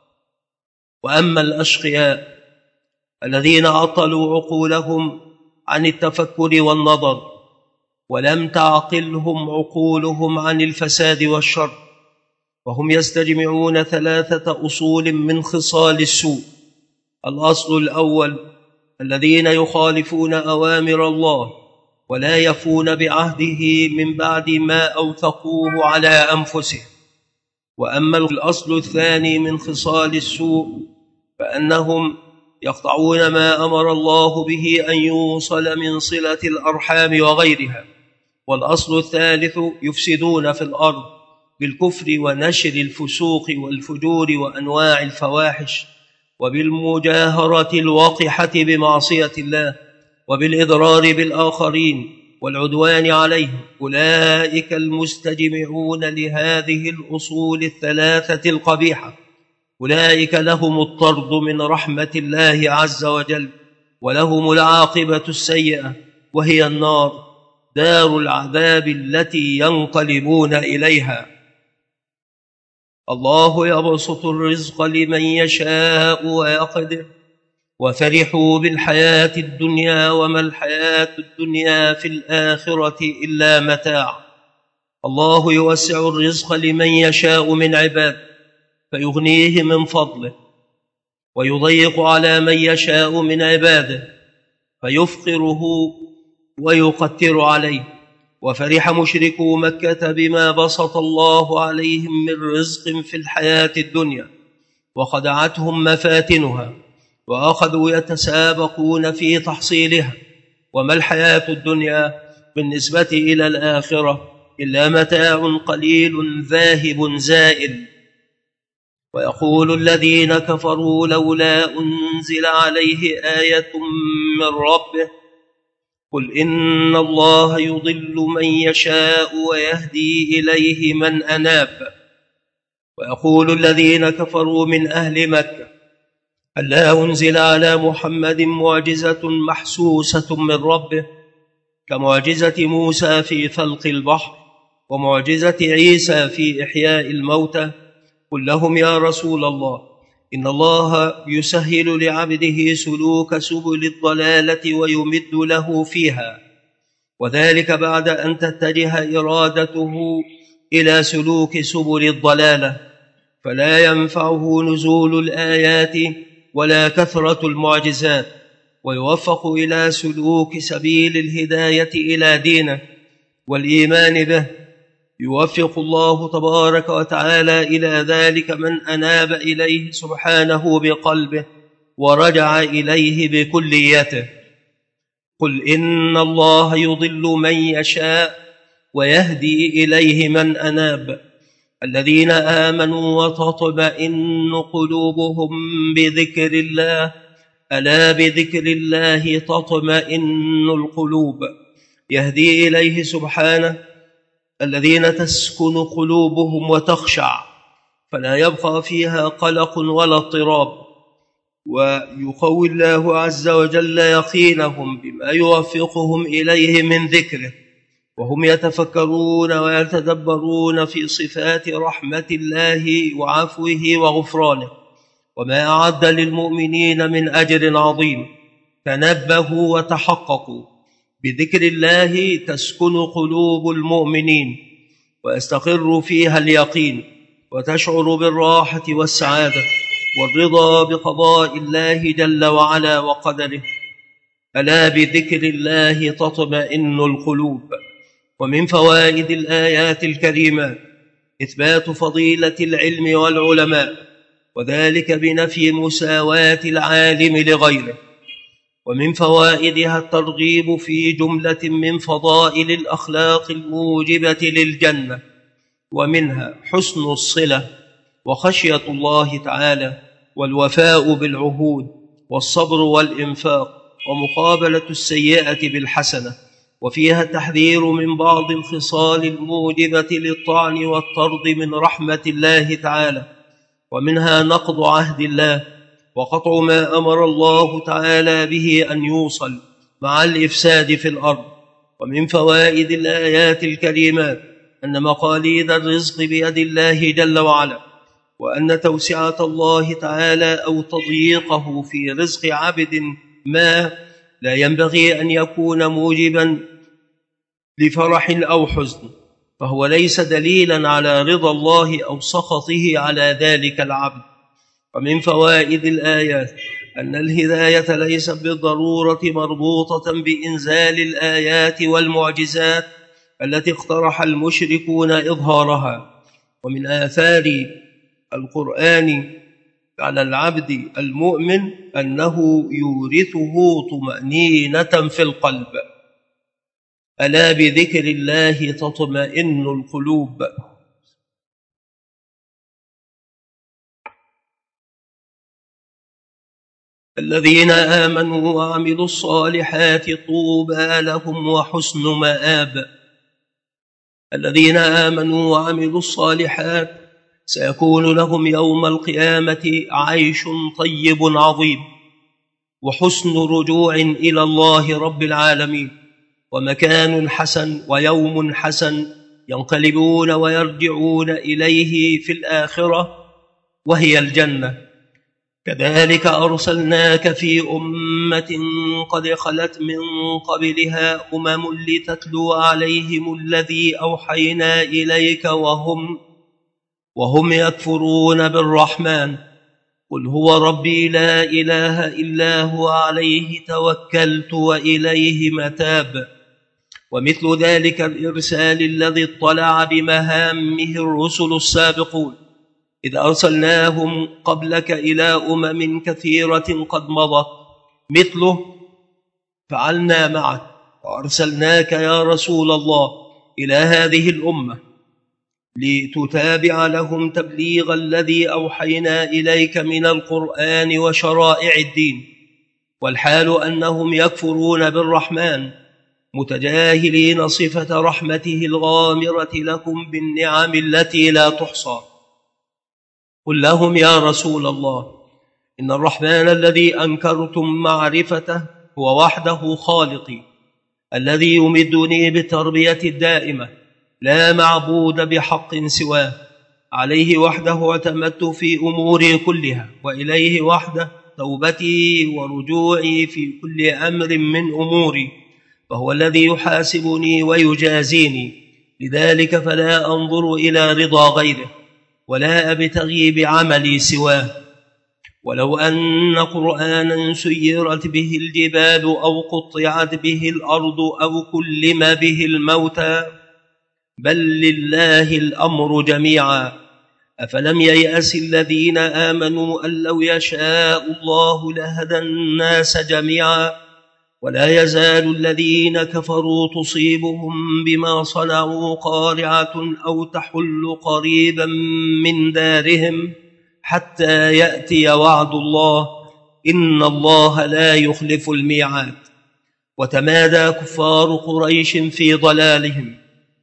وأما الأشقياء الذين عطلوا عقولهم عن التفكر والنظر، ولم تعقلهم عقولهم عن الفساد والشر، وهم يستجمعون ثلاثة أصول من خصال السوء. الأصل الأول: الذين يخالفون أوامر الله ولا يفون بعهده من بعد ما أوثقوه على أنفسهم. وأما الأصل الثاني من خصال السوء فأنهم يقطعون ما أمر الله به أن يوصل من صلة الأرحام وغيرها. والأصل الثالث: يفسدون في الأرض بالكفر ونشر الفسوق والفجور وأنواع الفواحش، وبالمجاهرة الوقحة بمعصية الله، وبالإضرار بالآخرين والعدوان عليهم. أولئك المستجمعون لهذه الأصول الثلاثة القبيحة، أولئك لهم الطرد من رحمة الله عز وجل، ولهم العاقبة السيئة، وهي النار دار العذاب التي ينقلبون إليها. الله يبسط الرزق لمن يشاء ويقدر، وفرحوا بالحياة الدنيا وما الحياة الدنيا في الآخرة إلا متاع. الله يوسع الرزق لمن يشاء من عباده فيغنيه من فضله، ويضيق على من يشاء من عباده فيفقره ويقتر عليه. وفرح مشركو مكة بما بسط الله عليهم من رزق في الحياة الدنيا، وخدعتهم مفاتنها، وأخذوا يتسابقون في تحصيلها. وما الحياة الدنيا بالنسبة إلى الآخرة إلا متاع قليل ذاهب زائل. ويقول الذين كفروا: لولا أنزل عليه آية من ربه، قل إن الله يضل من يشاء ويهدي إليه من أناب. ويقول الذين كفروا من أهل مكة: ألا أنزل على محمد معجزة محسوسة من ربه كمعجزة موسى في فلق البحر ومعجزة عيسى في إحياء الموتى؟ قل لهم يا رسول الله إن الله يسهل لعبده سلوك سبل الضلالة ويمد له فيها، وذلك بعد أن تتجه إرادته إلى سلوك سبل الضلالة، فلا ينفعه نزول الآيات ولا كثرة المعجزات، ويوفق إلى سلوك سبيل الهداية إلى دينه والإيمان به. يوفق الله تبارك وتعالى إلى ذلك من أناب إليه سبحانه بقلبه ورجع إليه بكليته. قل إن الله يضل من يشاء ويهدي إليه من أناب، الذين آمنوا وتطمئن قلوبهم بذكر الله، ألا بذكر الله تطمئن القلوب. يهدي إليه سبحانه الذين تسكن قلوبهم وتخشع، فلا يبقى فيها قلق ولا اضطراب، ويقوي الله عز وجل يقينهم بما يوفقهم إليه من ذكره، وهم يتفكرون ويتدبرون في صفات رحمة الله وعفوه وغفرانه وما أعد للمؤمنين من أجر عظيم. تنبهوا وتحققوا، بذكر الله تسكن قلوب المؤمنين ويستقر فيها اليقين، وتشعر بالراحة والسعادة والرضا بقضاء الله جل وعلا وقدره. ألا بذكر الله تطمئن القلوب. ومن فوائد الآيات الكريمات إثبات فضيلة العلم والعلماء، وذلك بنفي مساواة العالم لغيره. ومن فوائدها الترغيب في جملة من فضائل الأخلاق الموجبة للجنة، ومنها حسن الصلة وخشية الله تعالى والوفاء بالعهود والصبر والإنفاق ومقابلة السيئة بالحسنة. وفيها التحذير من بعض الخصال الموجبة للطعن والطرد من رحمة الله تعالى، ومنها نقض عهد الله وقطع ما أمر الله تعالى به أن يوصل مع الإفساد في الأرض. ومن فوائد الآيات الكريمات أن مقاليد الرزق بيد الله جل وعلا، وأن توسعة الله تعالى أو تضييقه في رزق عبد ما لا ينبغي أن يكون موجبا لفرح أو حزن، فهو ليس دليلا على رضا الله أو سخطه على ذلك العبد. ومن فوائد الآيات أن الهداية ليست بالضرورة مربوطة بإنزال الآيات والمعجزات التي اقترح المشركون إظهارها. ومن آثار القرآن على العبد المؤمن أنه يورثه طمأنينة في القلب. ألا بذكر الله تطمئن القلوب. الذين آمنوا وعملوا الصالحات طوبى لهم وحسن مآب. الذين آمنوا وعملوا الصالحات سيكون لهم يوم القيامة عيش طيب عظيم، وحسن رجوع إلى الله رب العالمين، ومكان حسن ويوم حسن ينقلبون ويرجعون إليه في الآخرة، وهي الجنة. كذلك أرسلناك في أمة قد خلت من قبلها أمم لتتلو عليهم الذي أوحينا إليك وهم وهم يكفرون بالرحمن. قل هو ربي لا إله إلا هو عليه توكلت وإليه متاب. ومثل ذلك الإرسال الذي اطلع بمهامه الرسل السابقون، إذ أرسلناهم قبلك إلى أمم كثيرة قد مضت، مثله فعلنا معك وأرسلناك يا رسول الله إلى هذه الأمة لتتابع لهم تبليغ الذي أوحينا إليك من القرآن وشرائع الدين، والحال أنهم يكفرون بالرحمن متجاهلين صفة رحمته الغامرة لكم بالنعم التي لا تحصى. قل لهم يا رسول الله إن الرحمن الذي أنكرتم معرفته هو وحده خالقي، الذي يمدني بالتربية الدائمة، لا معبود بحق سواه. عليه وحده اعتمدت في أموري كلها، وإليه وحده توبتي ورجوعي في كل أمر من أموري، فهو الذي يحاسبني ويجازيني. لذلك فلا أنظر إلى رضا غيره، ولا أبتغي بعملي سواه. ولو أن قرآنا سيرت به الجبال أو قطعت به الأرض أو كلم به الموتى، بل لله الأمر جميعا. أفلم ييأس الذين آمنوا أن لو يشاء الله لهدى الناس جميعا؟ ولا يزال الذين كفروا تصيبهم بما صنعوا قارعة أو تحل قريبا من دارهم حتى يأتي وعد الله، إن الله لا يخلف الميعاد. وتمادى كفار قريش في ضلالهم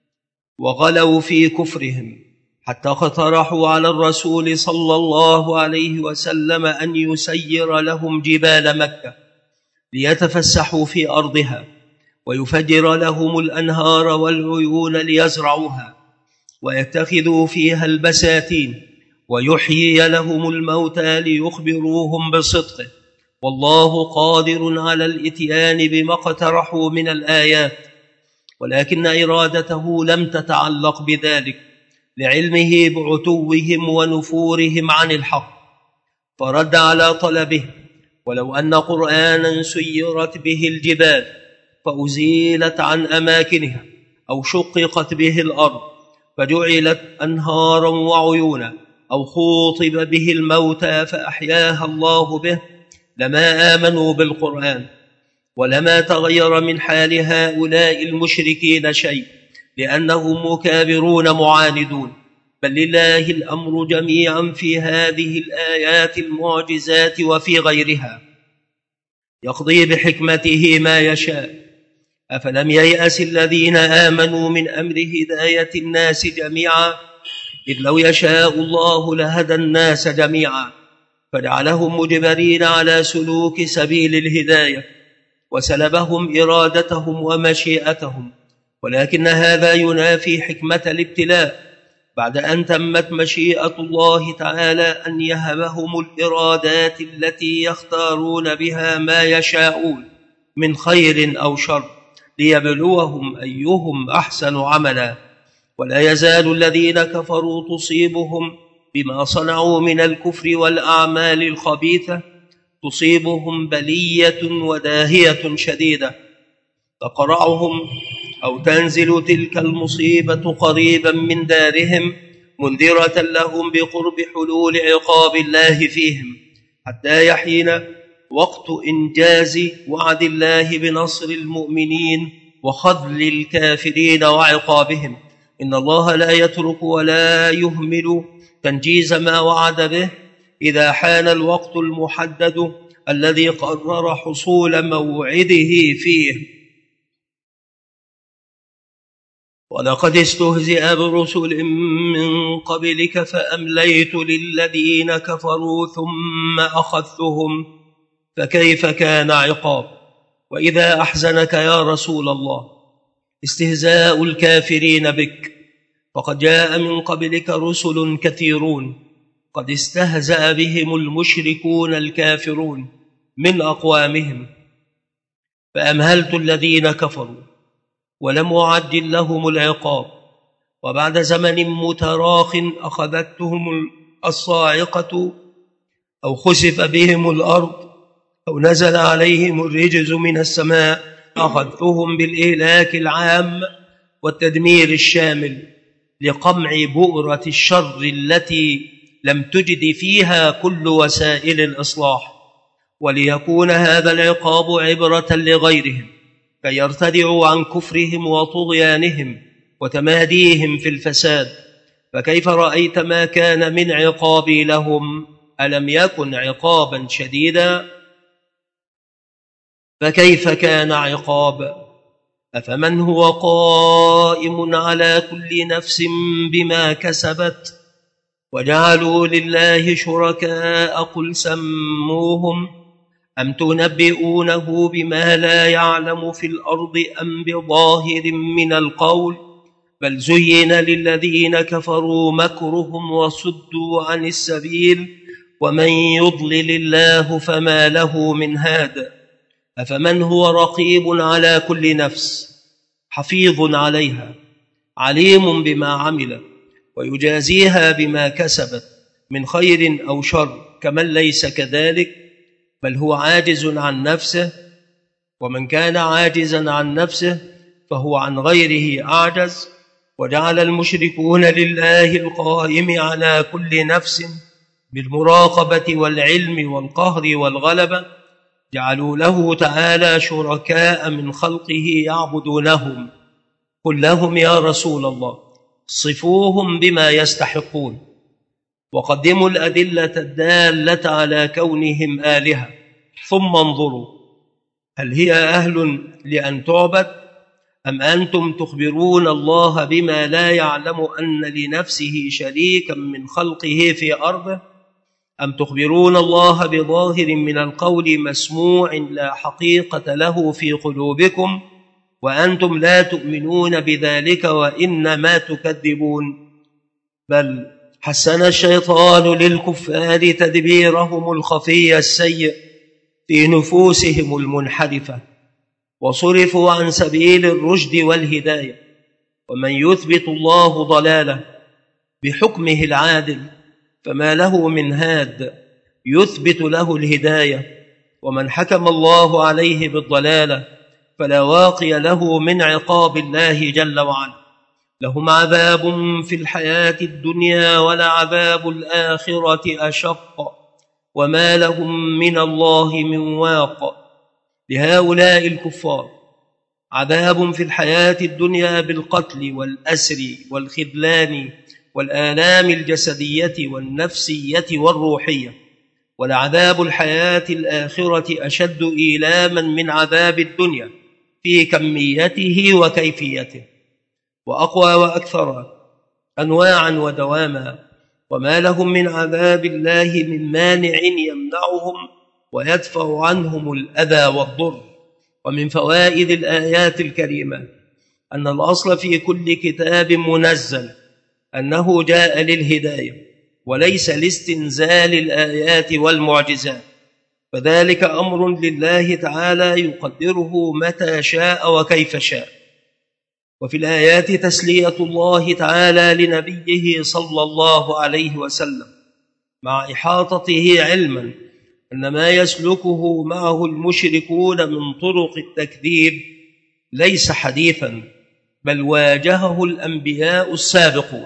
وغلوا في كفرهم، حتى اقترحوا على الرسول صلى الله عليه وسلم أن يسير لهم جبال مكة ليتفسحوا في أرضها، ويفجر لهم الأنهار والعيون ليزرعوها ويتخذوا فيها البساتين، ويحيي لهم الموتى ليخبروهم بصدقه، والله قادر على الإتيان بما اقترحوا من الآيات. ولكن إرادته لم تتعلق بذلك، لعلمه بعتوهم ونفورهم عن الحق، فرد على طلبه. ولو أن قرآنا سيرت به الجبال فأزيلت عن أماكنها، أو شققت به الأرض فجعلت أنهارا وعيونا، أو خوطب به الموتى فأحياها الله به، لما آمنوا بالقرآن، ولما تغير من حال هؤلاء المشركين شيء، لأنهم مكابرون معاندون. بل لله الأمر جميعا في هذه الآيات المعجزات وفي غيرها، يقضي بحكمته ما يشاء. أفلم ييأس الذين آمنوا من أمر هداية الناس جميعا؟ إذ لو يشاء الله لهدى الناس جميعا، فجعلهم مجبرين على سلوك سبيل الهداية، وسلبهم إرادتهم ومشيئتهم. ولكن هذا ينافي حكمة الابتلاء، بعد أن تمت مشيئة الله تعالى أن يهبهم الإرادات التي يختارون بها ما يشاءون من خير أو شر، ليبلوهم أيهم أحسن عملا. ولا يزال الذين كفروا تصيبهم بما صنعوا من الكفر والأعمال الخبيثة، تصيبهم بلية وداهية شديدة تقرعهم، أو تنزل تلك المصيبة قريبا من دارهم منذرة لهم بقرب حلول عقاب الله فيهم، حتى يحين وقت إنجاز وعد الله بنصر المؤمنين وخذل الكافرين وعقابهم. إن الله لا يترك ولا يهمل تنجيز ما وعد به إذا حان الوقت المحدد الذي قرر حصول موعده فيه. ولقد استهزئ برسل من قبلك فأمليت للذين كفروا ثم أخذتهم، فكيف كان عقاب. وإذا أحزنك يا رسول الله استهزاء الكافرين بك، فقد جاء من قبلك رسل كثيرون قد استهزأ بهم المشركون الكافرون من أقوامهم، فأمهلت الذين كفروا ولم أعجل لهم العقاب. وبعد زمن متراخ أخذتهم الصاعقة، أو خسف بهم الأرض، أو نزل عليهم الرجز من السماء، أخذتهم بالإهلاك العام والتدمير الشامل، لقمع بؤرة الشر التي لم تجد فيها كل وسائل الإصلاح، وليكون هذا العقاب عبرة لغيرهم كي يرتدعوا عن كفرهم وطغيانهم وتماديهم في الفساد. فكيف رأيت ما كان من عقابي لهم؟ ألم يكن عقابا شديدا؟ فكيف كان عقاب؟ أفمن هو قائم على كل نفس بما كسبت وجعلوا لله شركاء قل سموهم أم تنبئونه بما لا يعلم في الأرض أم بظاهر من القول بل زين للذين كفروا مكرهم وصدوا عن السبيل ومن يضلل الله فما له من هاد أفمن هو رقيب على كل نفس حفيظ عليها عليم بما عمل ويجازيها بما كسبت من خير أو شر كمن ليس كذلك بل هو عاجز عن نفسه ومن كان عاجزا عن نفسه فهو عن غيره أعجز وجعل المشركون لله القائم على كل نفس بالمراقبة والعلم والقهر والغلبة جعلوا له تعالى شركاء من خلقه يعبدونهم قل لهم يا رسول الله صفوهم بما يستحقون وقدموا الأدلة الدالة على كونهم آلهة ثم انظروا هل هي أهل لأن تعبد أم أنتم تخبرون الله بما لا يعلم أن لنفسه شريكا من خلقه في أرضه أم تخبرون الله بظاهر من القول مسموع لا حقيقة له في قلوبكم وأنتم لا تؤمنون بذلك وإنما تكذبون بل حسن الشيطان للكفار تدبيرهم الخفي السيء في نفوسهم المنحرفة وصرفوا عن سبيل الرشد والهداية ومن يثبت الله ضلاله بحكمه العادل فما له من هاد يثبت له الهداية ومن حكم الله عليه بالضلالة فلا واقي له من عقاب الله جل وعلا لهم عذاب في الحياة الدنيا ولعذاب الآخرة أشق وما لهم من الله من واق لهؤلاء الكفار عذاب في الحياة الدنيا بالقتل والأسر والخذلان والآلام الجسدية والنفسية والروحية ولعذاب الحياة الآخرة أشد إيلاما من عذاب الدنيا في كميته وكيفيته وأقوى وأكثر أنواعا ودواما وما لهم من عذاب الله من مانع يمنعهم ويدفع عنهم الأذى والضر ومن فوائد الآيات الكريمة أن الأصل في كل كتاب منزل أنه جاء للهداية وليس لاستنزال الآيات والمعجزات فذلك أمر لله تعالى يقدره متى شاء وكيف شاء وفي الآيات تسلية الله تعالى لنبيه صلى الله عليه وسلم مع إحاطته علما أن ما يسلكه معه المشركون من طرق التكذيب ليس حديثا بل واجهه الأنبياء السابقون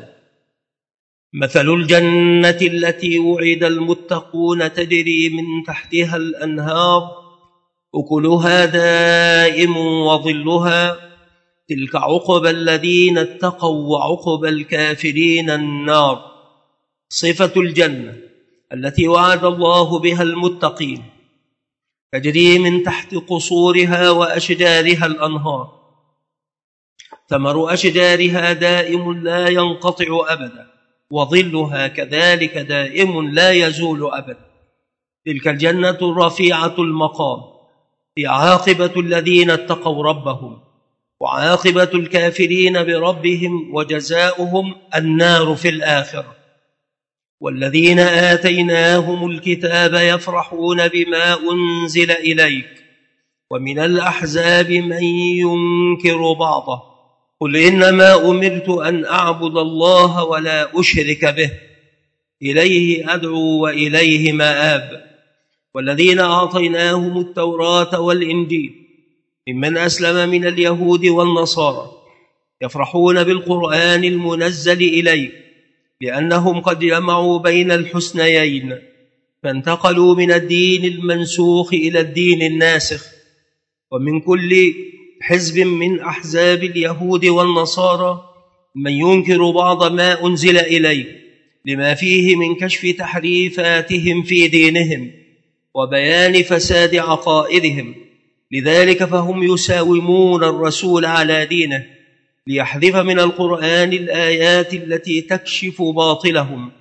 مثل الجنة التي وعد المتقون تجري من تحتها الأنهار أكلها دائم وظلها تلك عقبى الذين اتقوا وعقبى الكافرين النار صفة الجنة التي وعد الله بها المتقين تجري من تحت قصورها وأشجارها الأنهار ثمر أشجارها دائم لا ينقطع أبدا وظلها كذلك دائم لا يزول أبدا تلك الجنة الرفيعة المقام هي عاقبة الذين اتقوا ربهم وعاقبة الكافرين بربهم وجزاؤهم النار في الآخرة والذين آتيناهم الكتاب يفرحون بما أنزل إليك ومن الأحزاب من ينكر بعضه قل إنما أمرت أن أعبد الله ولا أشرك به إليه أدعو وإليه مآب والذين أعطيناهم التوراة والإنجيل ممن أسلم من اليهود والنصارى يفرحون بالقرآن المنزل إليك لأنهم قد جمعوا بين الحسنيين فانتقلوا من الدين المنسوخ إلى الدين الناسخ ومن كل حزب من أحزاب اليهود والنصارى من ينكر بعض ما أنزل إليه لما فيه من كشف تحريفاتهم في دينهم وبيان فساد عقائدهم لذلك فهم يساومون الرسول على دينه ليحذف من القرآن الآيات التي تكشف باطلهم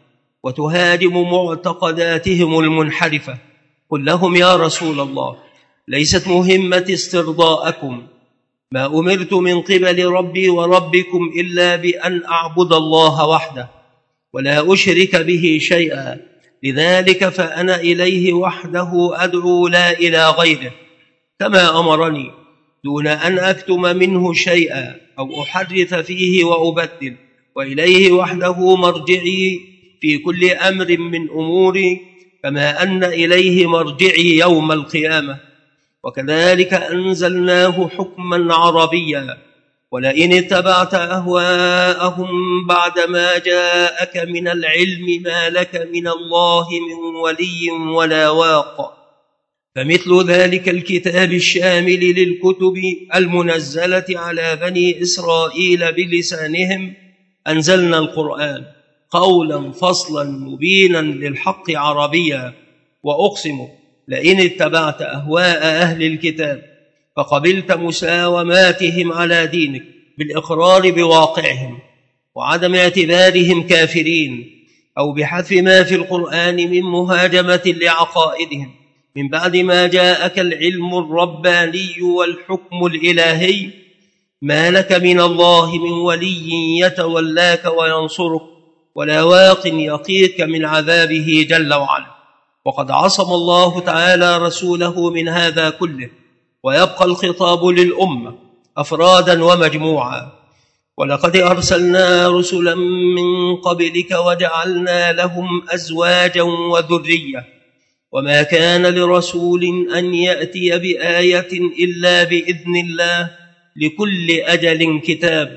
وتهاجم معتقداتهم المنحرفة. قل لهم يا رسول الله: ليست مهمة استرضاءكم، ما أمرت من قبل ربي وربكم إلا بأن أعبد الله وحده ولا أشرك به شيئا، لذلك فأنا إليه وحده أدعو لا إلى غيره، كما أمرني، دون أن أكتم منه شيئا أو أحرف فيه وأبدل، وإليه وحده مرجعي في كل أمر من أموري، كما أن إليه مرجعي يوم القيامة. وكذلك أنزلناه حكما عربيا، ولئن اتبعت أهواءهم بعدما جاءك من العلم ما لك من الله من ولي ولا واق. فمثل ذلك الكتاب الشامل للكتب المنزلة على بني إسرائيل بلسانهم أنزلنا القرآن قولا فصلا مبينا للحق عربيا. وأقسم لئن اتبعت أهواء أهل الكتاب فقبلت مساوماتهم على دينك بالإقرار بواقعهم وعدم اعتبارهم كافرين، أو بحذف ما في القرآن من مهاجمة لعقائدهم من بعد ما جاءك العلم الرباني والحكم الإلهي، ما لك من الله من ولي يتولاك وينصرك ولا واق يقيك من عذابه جل وعلا. وقد عصم الله تعالى رسوله من هذا كله، ويبقى الخطاب للأمة أفرادا ومجموعا. ولقد أرسلنا رسلا من قبلك وجعلنا لهم أزواجا وذرية، وما كان لرسول أن يأتي بآية إلا بإذن الله، لكل أجل كتاب.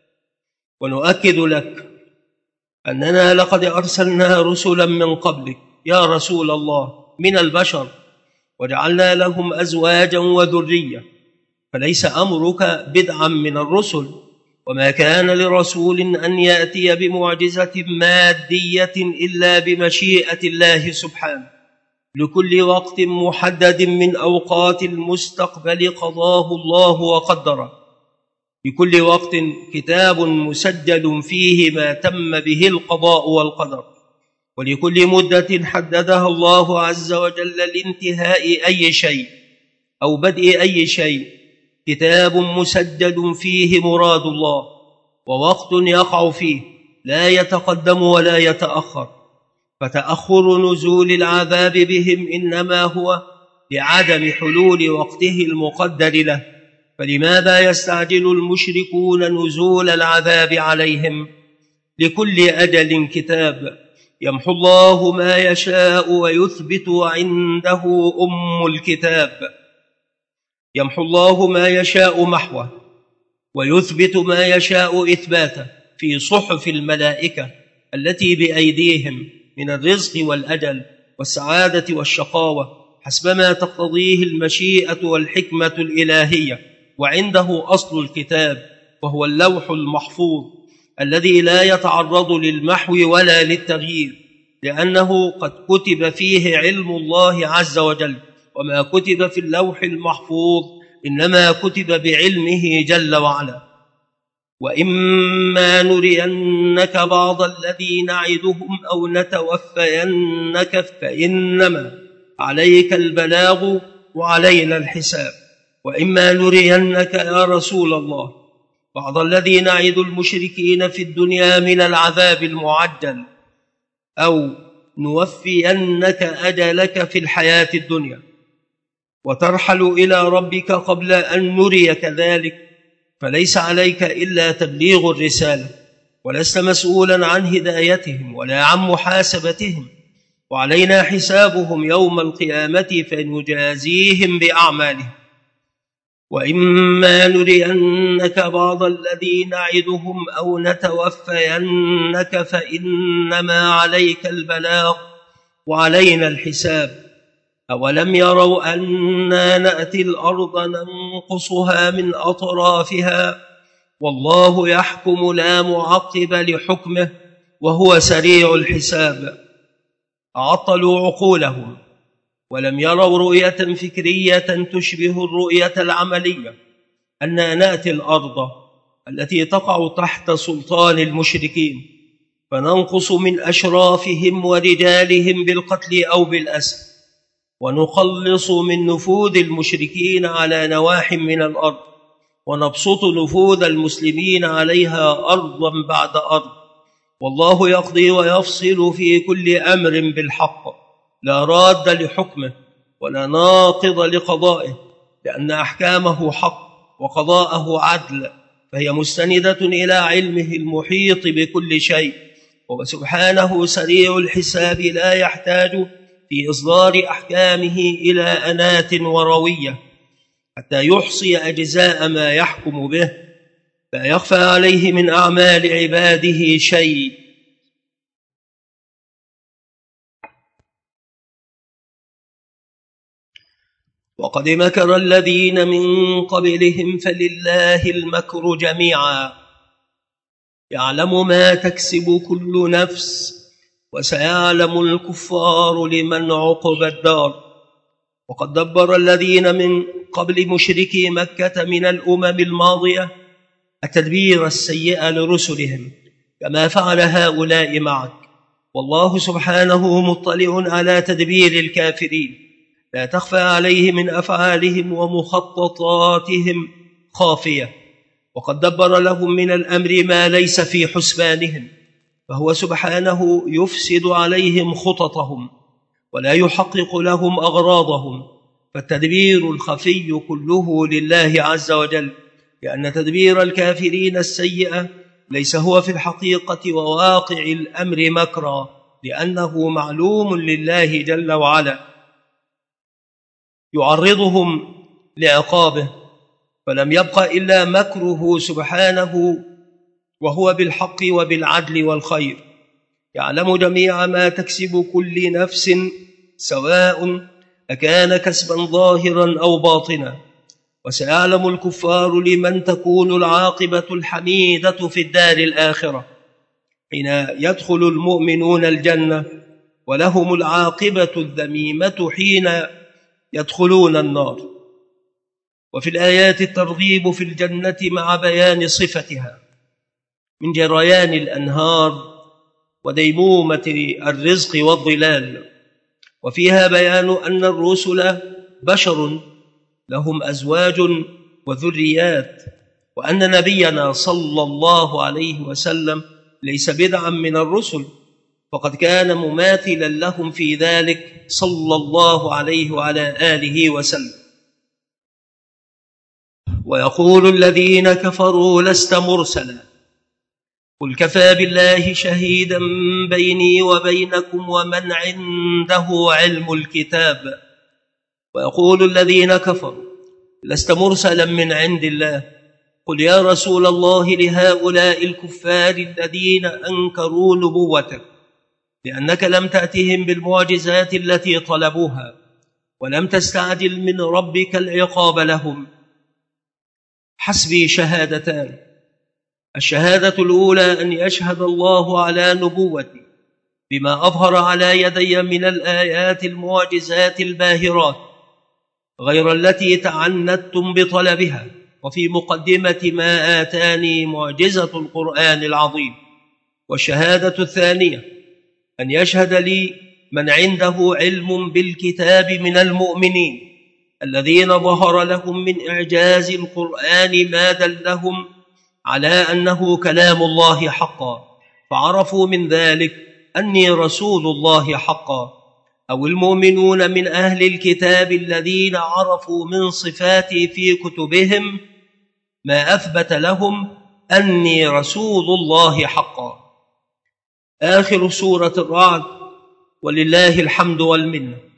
ونؤكد لك أننا لقد أرسلنا رسلا من قبلك يا رسول الله من البشر، وجعلنا لهم أزواجا وذرية، فليس أمرك بدعا من الرسل. وما كان لرسول أن يأتي بمعجزة مادية إلا بمشيئة الله سبحانه، لكل وقت محدد من أوقات المستقبل قضاه الله وقدره، لكل وقت كتاب مسجل فيه ما تم به القضاء والقدر، ولكل مدة حددها الله عز وجل لانتهاء أي شيء أو بدء أي شيء كتاب مسجل فيه مراد الله، ووقت يقع فيه لا يتقدم ولا يتأخر. فتأخر نزول العذاب بهم إنما هو لعدم حلول وقته المقدر له. فلماذا يستعجل المشركون نزول العذاب عليهم؟ لكل أجل كتاب، يمحو الله ما يشاء ويثبت، وعنده أم الكتاب. يمحو الله ما يشاء محوه ويثبت ما يشاء إثباته في صحف الملائكة التي بأيديهم من الرزق والأجل والسعادة والشقاوة حسب ما تقتضيه المشيئة والحكمة الإلهية. وعنده أصل الكتاب وهو اللوح المحفوظ الذي لا يتعرض للمحو ولا للتغيير، لأنه قد كتب فيه علم الله عز وجل، وما كتب في اللوح المحفوظ إنما كتب بعلمه جل وعلا. وإما نرينك بعض الذي نعدهم أو نتوفينك فإنما عليك البلاغ وعلينا الحساب. وإما نرينك يا رسول الله بعض الذي نعد المشركين في الدنيا من العذاب المعجل، أو نوفينك أجلك في الحياة الدنيا وترحل إلى ربك قبل أن نريك ذلك، فليس عليك إلا تبليغ الرسالة، ولست مسؤولا عن هدايتهم ولا عن محاسبتهم، وعلينا حسابهم يوم القيامة فنجازيهم بأعمالهم. وإما نرينك بعض الذي نعدهم أو نتوفينك فإنما عليك البلاغ وعلينا الحساب. أولم يروا أنا نأتي الأرض ننقصها من أطرافها والله يحكم لا معقب لحكمه وهو سريع الحساب. عطلوا عقولهم ولم يروا رؤية فكرية تشبه الرؤية العملية، أننا نأتي الأرض التي تقع تحت سلطان المشركين فننقص من أشرافهم ورجالهم بالقتل أو بالأسر، ونخلص من نفوذ المشركين على نواح من الأرض، ونبسط نفوذ المسلمين عليها أرضا بعد أرض. والله يقضي ويفصل في كل أمر بالحق، لا راد لحكمه ولا ناقض لقضائه، لأن أحكامه حق وقضاءه عدل، فهي مستندة إلى علمه المحيط بكل شيء. وهو سبحانه سريع الحساب، لا يحتاج في إصدار أحكامه إلى أنات وروية حتى يحصي أجزاء ما يحكم به، لا يخفى عليه من أعمال عباده شيء. وقد مكر الذين من قبلهم فلله المكر جميعا، يعلم ما تكسب كل نفس، وسيعلم الكفار لمن عقبى الدار. وقد دبر الذين من قبل مشركي مكة من الأمم الماضية التدبير السيء لرسلهم كما فعل هؤلاء معك، والله سبحانه مطلع على تدبير الكافرين، لا تخفى عليه من أفعالهم ومخططاتهم خافية. وقد دبر لهم من الأمر ما ليس في حسبانهم، فهو سبحانه يفسد عليهم خططهم ولا يحقق لهم أغراضهم، فالتدبير الخفي كله لله عز وجل، لأن تدبير الكافرين السيئة ليس هو في الحقيقة وواقع الأمر مكرا، لأنه معلوم لله جل وعلا، يعرضهم لعقابه، فلم يبق إلا مكره سبحانه، وهو بالحق وبالعدل والخير. يعلم جميع ما تكسب كل نفس، سواء أكان كسبا ظاهرا أو باطنا. وسيعلم الكفار لمن تكون العاقبة الحميدة في الدار الآخرة، حين يدخل المؤمنون الجنة، ولهم العاقبة الذميمة حين يدخلون النار. وفي الآيات الترغيب في الجنة مع بيان صفتها من جريان الأنهار وديمومة الرزق والظلال، وفيها بيان أن الرسل بشر لهم أزواج وذريات، وأن نبينا صلى الله عليه وسلم ليس بدعا من الرسل، فقد كان مماثلا لهم في ذلك صلى الله عليه وعلى آله وسلم. ويقول الذين كفروا لست مرسلا، قل كفى بالله شهيدا بيني وبينكم ومن عنده علم الكتاب. ويقول الذين كفروا لست مرسلا من عند الله، قل يا رسول الله لهؤلاء الكفار الذين أنكروا نبوتك، لأنك لم تأتهم بالمعجزات التي طلبوها، ولم تستعجل من ربك العقاب لهم. حسبي شهادتان: الشهادة الأولى أن يشهد الله على نبوتي بما أظهر على يدي من الآيات المعجزات الباهرات، غير التي تعنتم بطلبها، وفي مقدمة ما آتاني معجزة القرآن العظيم. والشهادة الثانية أن يشهد لي من عنده علم بالكتاب من المؤمنين الذين ظهر لهم من إعجاز القرآن ما دلهم على أنه كلام الله حقا، فعرفوا من ذلك أني رسول الله حقا، أو المؤمنون من أهل الكتاب الذين عرفوا من صفاتي في كتبهم ما أثبت لهم أني رسول الله حقا. آخر سورة الرعد، ولله الحمد والمنة.